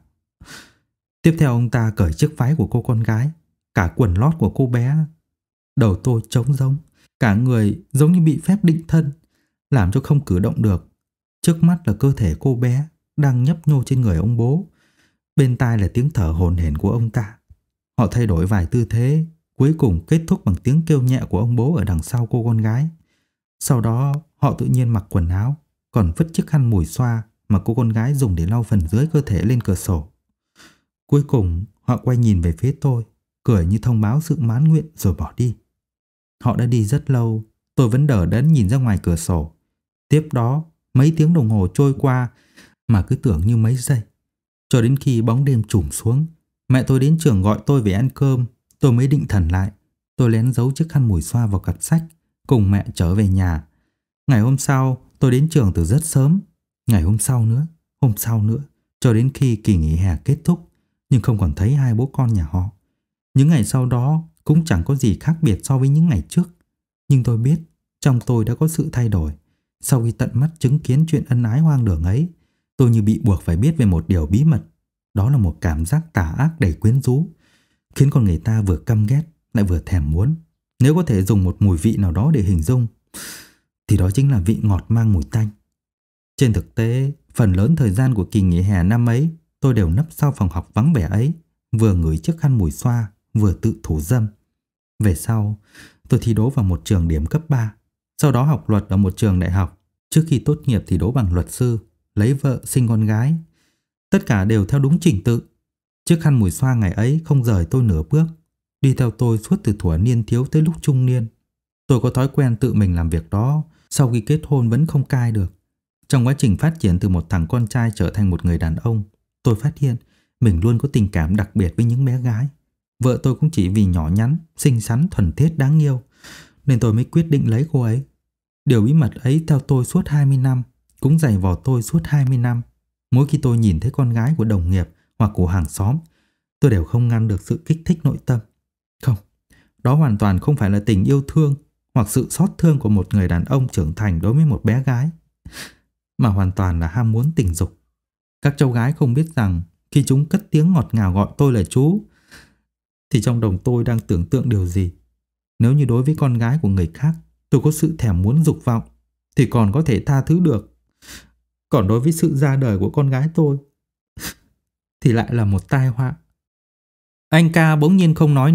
Tiếp theo ông ta cởi chiếc váy của cô con gái, cả quần lót của cô bé. Đầu tôi trống rỗng, cả người giống như bị phép định thân, làm cho không cử động được. Trước mắt là cơ thể cô bé đang nhấp nhô trên người ông bố. Bên tai là tiếng thở hổn hển của ông ta. Họ thay đổi vài tư thế, cuối cùng kết thúc bằng tiếng kêu nhẹ của ông bố ở đằng sau cô con gái. Sau đó họ tự nhiên mặc quần áo, còn vứt chiếc khăn mùi xoa mà cô con gái dùng để lau phần dưới cơ thể lên cửa sổ. Cuối cùng họ quay nhìn về phía tôi, cười như thông báo sự mãn nguyện rồi bỏ đi. Họ đã đi rất lâu, tôi vẫn đờ đẫn nhìn ra ngoài cửa sổ. Tiếp đó mấy tiếng đồng hồ trôi qua mà cứ tưởng như mấy giây. Cho đến khi bóng đêm trùm xuống, mẹ tôi đến trường gọi tôi về ăn cơm, tôi mới định thần lại. Tôi lén giấu chiếc khăn mùi xoa vào cặp sách, cùng mẹ trở về nhà. Ngày hôm sau, tôi đến trường từ rất sớm. Ngày hôm sau nữa, hôm sau nữa, cho đến khi kỳ nghỉ hè kết thúc, nhưng không còn thấy hai bố con nhà họ. Những ngày sau đó cũng chẳng có gì khác biệt so với những ngày trước. Nhưng tôi biết, trong tôi đã có sự thay đổi. Sau khi tận mắt chứng kiến chuyện ân ái hoang đường ấy, tôi như bị buộc phải biết về một điều bí mật. Đó là một cảm giác tà ác đầy quyến rũ, khiến con người ta vừa căm ghét lại vừa thèm muốn. Nếu có thể dùng một mùi vị nào đó để hình dung, thì đó chính là vị ngọt mang mùi tanh. Trên thực tế, phần lớn thời gian của kỳ nghỉ hè năm ấy, tôi đều nấp sau phòng học vắng vẻ ấy, vừa ngửi chiếc khăn mùi xoa, vừa tự thủ dâm. Về sau, tôi thi đỗ vào một trường điểm cấp ba, sau đó học luật ở một trường đại học. Trước khi tốt nghiệp thì đỗ bằng luật sư, lấy vợ, sinh con gái. Tất cả đều theo đúng trình tự. Chiếc khăn mùi xoa ngày ấy không rời tôi nửa bước, đi theo tôi suốt từ thuở niên thiếu tới lúc trung niên. Tôi có thói quen tự mình làm việc đó, sau khi kết hôn vẫn không cai được. Trong quá trình phát triển từ một thằng con trai trở thành một người đàn ông, tôi phát hiện mình luôn có tình cảm đặc biệt với những bé gái. Vợ tôi cũng chỉ vì nhỏ nhắn, xinh xắn, thuần thiết, đáng yêu, nên tôi mới quyết định lấy cô ấy. Điều bí mật ấy theo tôi suốt hai mươi năm, cũng giày vò tôi suốt hai mươi năm. Mỗi khi tôi nhìn thấy con gái của đồng nghiệp hoặc của hàng xóm, tôi đều không ngăn được sự kích thích nội tâm. Không, đó hoàn toàn không phải là tình yêu thương hoặc sự xót thương của một người đàn ông trưởng thành đối với một bé gái, mà hoàn toàn là ham muốn tình dục. Các cháu gái không biết rằng khi chúng cất tiếng ngọt ngào gọi tôi là chú, thì trong đầu tôi đang tưởng tượng điều gì. Nếu như đối với con gái của người khác tôi có sự thèm muốn dục vọng, thì còn có thể tha thứ được. Còn đối với sự ra đời của con gái tôi thì lại là một tai họa. Anh ca bỗng nhiên không nói nữa,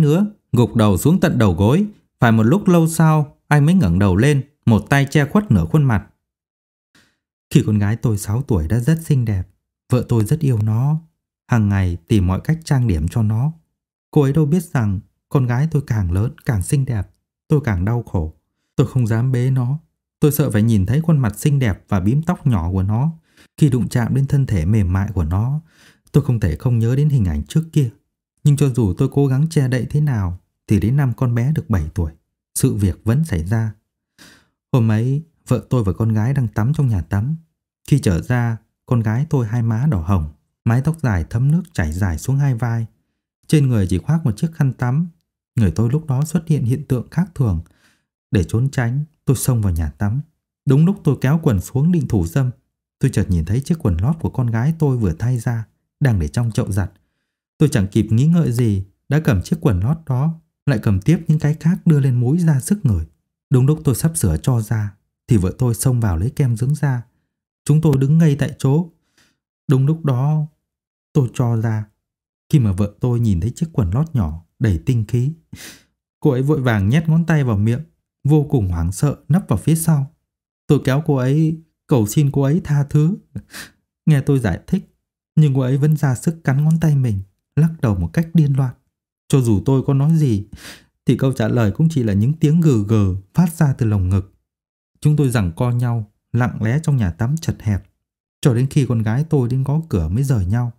gục đầu xuống tận đầu gối. Phải một lúc lâu sau, anh mới ngẩng đầu lên, một tay che khuất nửa khuôn mặt. Khi con gái tôi sáu tuổi đã rất xinh đẹp. Vợ tôi rất yêu nó, hàng ngày tìm mọi cách trang điểm cho nó. Cô ấy đâu biết rằng con gái tôi càng lớn càng xinh đẹp, tôi càng đau khổ. Tôi không dám bế nó. Tôi sợ phải nhìn thấy khuôn mặt xinh đẹp và bím tóc nhỏ của nó. Khi đụng chạm đến thân thể mềm mại của nó, tôi không thể không nhớ đến hình ảnh trước kia. Nhưng cho dù tôi cố gắng che đậy thế nào, thì đến năm con bé được bảy tuổi, sự việc vẫn xảy ra. Hôm ấy, vợ tôi và con gái đang tắm trong nhà tắm. Khi trở ra, con gái tôi hai má đỏ hồng, mái tóc dài thấm nước chảy dài xuống hai vai. Trên người chỉ khoác một chiếc khăn tắm. Người tôi lúc đó xuất hiện hiện tượng khác thường. Để trốn tránh, tôi xông vào nhà tắm. Đúng lúc tôi kéo quần xuống định thủ dâm, tôi chợt nhìn thấy chiếc quần lót của con gái tôi vừa thay ra, đang để trong chậu giặt. Tôi chẳng kịp nghĩ ngợi gì, đã cầm chiếc quần lót đó, lại cầm tiếp những cái khác đưa lên múi ra sức ngửi. Đúng lúc tôi sắp sửa cho ra, thì vợ tôi xông vào lấy kem dưỡng da. Chúng tôi đứng ngây tại chỗ. Đúng lúc đó, tôi cho ra. Khi mà vợ tôi nhìn thấy chiếc quần lót nhỏ đầy tinh khí, cô ấy vội vàng nhét ngón tay vào miệng, vô cùng hoảng sợ nấp vào phía sau. Tôi kéo cô ấy, cầu xin cô ấy tha thứ. Nghe tôi giải thích, nhưng cô ấy vẫn ra sức cắn ngón tay mình, lắc đầu một cách điên loạn. Cho dù tôi có nói gì, thì câu trả lời cũng chỉ là những tiếng gừ gừ phát ra từ lồng ngực. Chúng tôi giằng co nhau, lặng lẽ trong nhà tắm chật hẹp, cho đến khi con gái tôi đến gõ cửa mới rời nhau.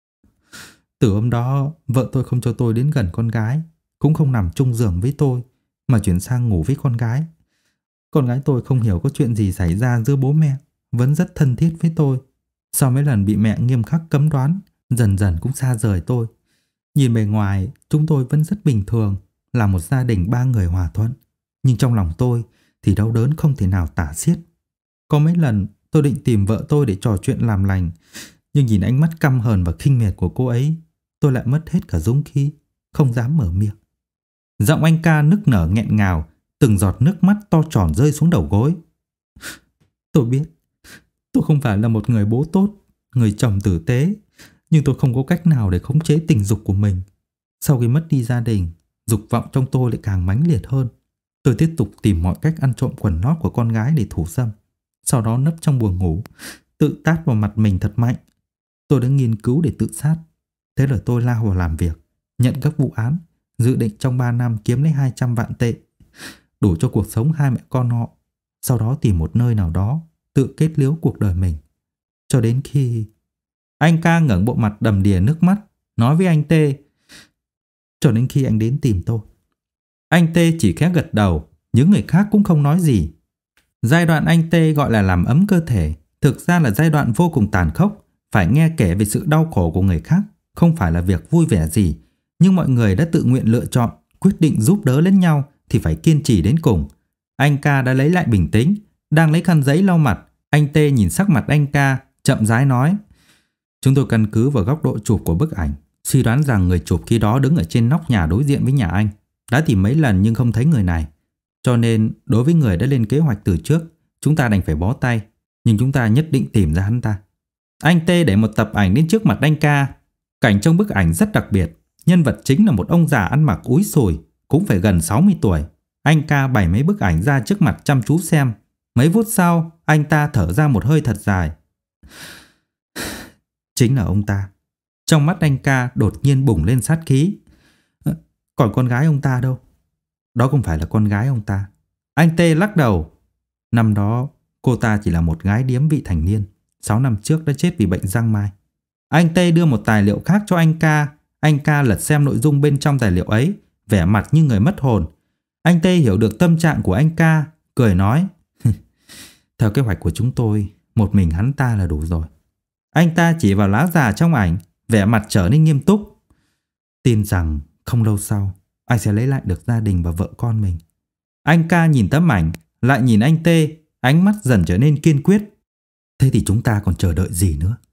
Từ hôm đó, vợ tôi không cho tôi đến gần con gái, cũng không nằm chung giường với tôi, mà chuyển sang ngủ với con gái. Con gái tôi không hiểu có chuyện gì xảy ra giữa bố mẹ, vẫn rất thân thiết với tôi. Sau mấy lần bị mẹ nghiêm khắc cấm đoán, dần dần cũng xa rời tôi. Nhìn bề ngoài, chúng tôi vẫn rất bình thường, là một gia đình ba người hòa thuận. Nhưng trong lòng tôi thì đau đớn không thể nào tả xiết. Có mấy lần tôi định tìm vợ tôi để trò chuyện làm lành, nhưng nhìn ánh mắt căm hờn và khinh miệt của cô ấy, tôi lại mất hết cả dũng khí, không dám mở miệng. Giọng anh ca nức nở nghẹn ngào, từng giọt nước mắt to tròn rơi xuống đầu gối. Tôi biết, tôi không phải là một người bố tốt, người chồng tử tế, nhưng tôi không có cách nào để khống chế tình dục của mình. Sau khi mất đi gia đình, dục vọng trong tôi lại càng mãnh liệt hơn. Tôi tiếp tục tìm mọi cách ăn trộm quần lót của con gái để thủ dâm, sau đó nấp trong buồng ngủ, tự tát vào mặt mình thật mạnh. Tôi đã nghiên cứu để tự sát. Thế là tôi lao vào làm việc, nhận các vụ án, dự định trong ba năm kiếm lấy hai trăm vạn tệ, đủ cho cuộc sống hai mẹ con họ. Sau đó tìm một nơi nào đó, tự kết liễu cuộc đời mình. Cho đến khi... Anh ca ngẩng bộ mặt đầm đìa nước mắt, nói với anh Tê. Cho đến khi anh đến tìm tôi. Anh Tê chỉ khẽ gật đầu, những người khác cũng không nói gì. Giai đoạn anh Tê gọi là làm ấm cơ thể, thực ra là giai đoạn vô cùng tàn khốc. Phải nghe kể về sự đau khổ của người khác, không phải là việc vui vẻ gì. Nhưng mọi người đã tự nguyện lựa chọn, quyết định giúp đỡ lẫn nhau thì phải kiên trì đến cùng. Anh ca đã lấy lại bình tĩnh, đang lấy khăn giấy lau mặt. Anh Tê nhìn sắc mặt anh ca, chậm rãi nói. Chúng tôi căn cứ vào góc độ chụp của bức ảnh, suy đoán rằng người chụp khi đó đứng ở trên nóc nhà đối diện với nhà anh. Đã tìm mấy lần nhưng không thấy người này. Cho nên đối với người đã lên kế hoạch từ trước, chúng ta đành phải bó tay. Nhưng chúng ta nhất định tìm ra hắn ta. Anh Tê để một tập ảnh đến trước mặt anh ca. Cảnh trong bức ảnh rất đặc biệt. Nhân vật chính là một ông già ăn mặc úi sùi, cũng phải gần sáu mươi tuổi. Anh ca bày mấy bức ảnh ra trước mặt chăm chú xem. Mấy phút sau, anh ta thở ra một hơi thật dài. Chính là ông ta. Trong mắt anh ca đột nhiên bùng lên sát khí. Còn con gái ông ta đâu? Đó không phải là con gái ông ta. Anh Tê lắc đầu. Năm đó, cô ta chỉ là một gái điếm vị thành niên. Sáu năm trước đã chết vì bệnh giang mai. Anh Tê đưa một tài liệu khác cho anh ca. Anh ca lật xem nội dung bên trong tài liệu ấy, vẻ mặt như người mất hồn. Anh Tê hiểu được tâm trạng của anh ca, cười nói. Theo kế hoạch của chúng tôi, một mình hắn ta là đủ rồi. Anh ta chỉ vào lá già trong ảnh, vẻ mặt trở nên nghiêm túc. Tin rằng không lâu sau, anh sẽ lấy lại được gia đình và vợ con mình. Anh ca nhìn tấm ảnh, lại nhìn anh Tê, ánh mắt dần trở nên kiên quyết. Thế thì chúng ta còn chờ đợi gì nữa?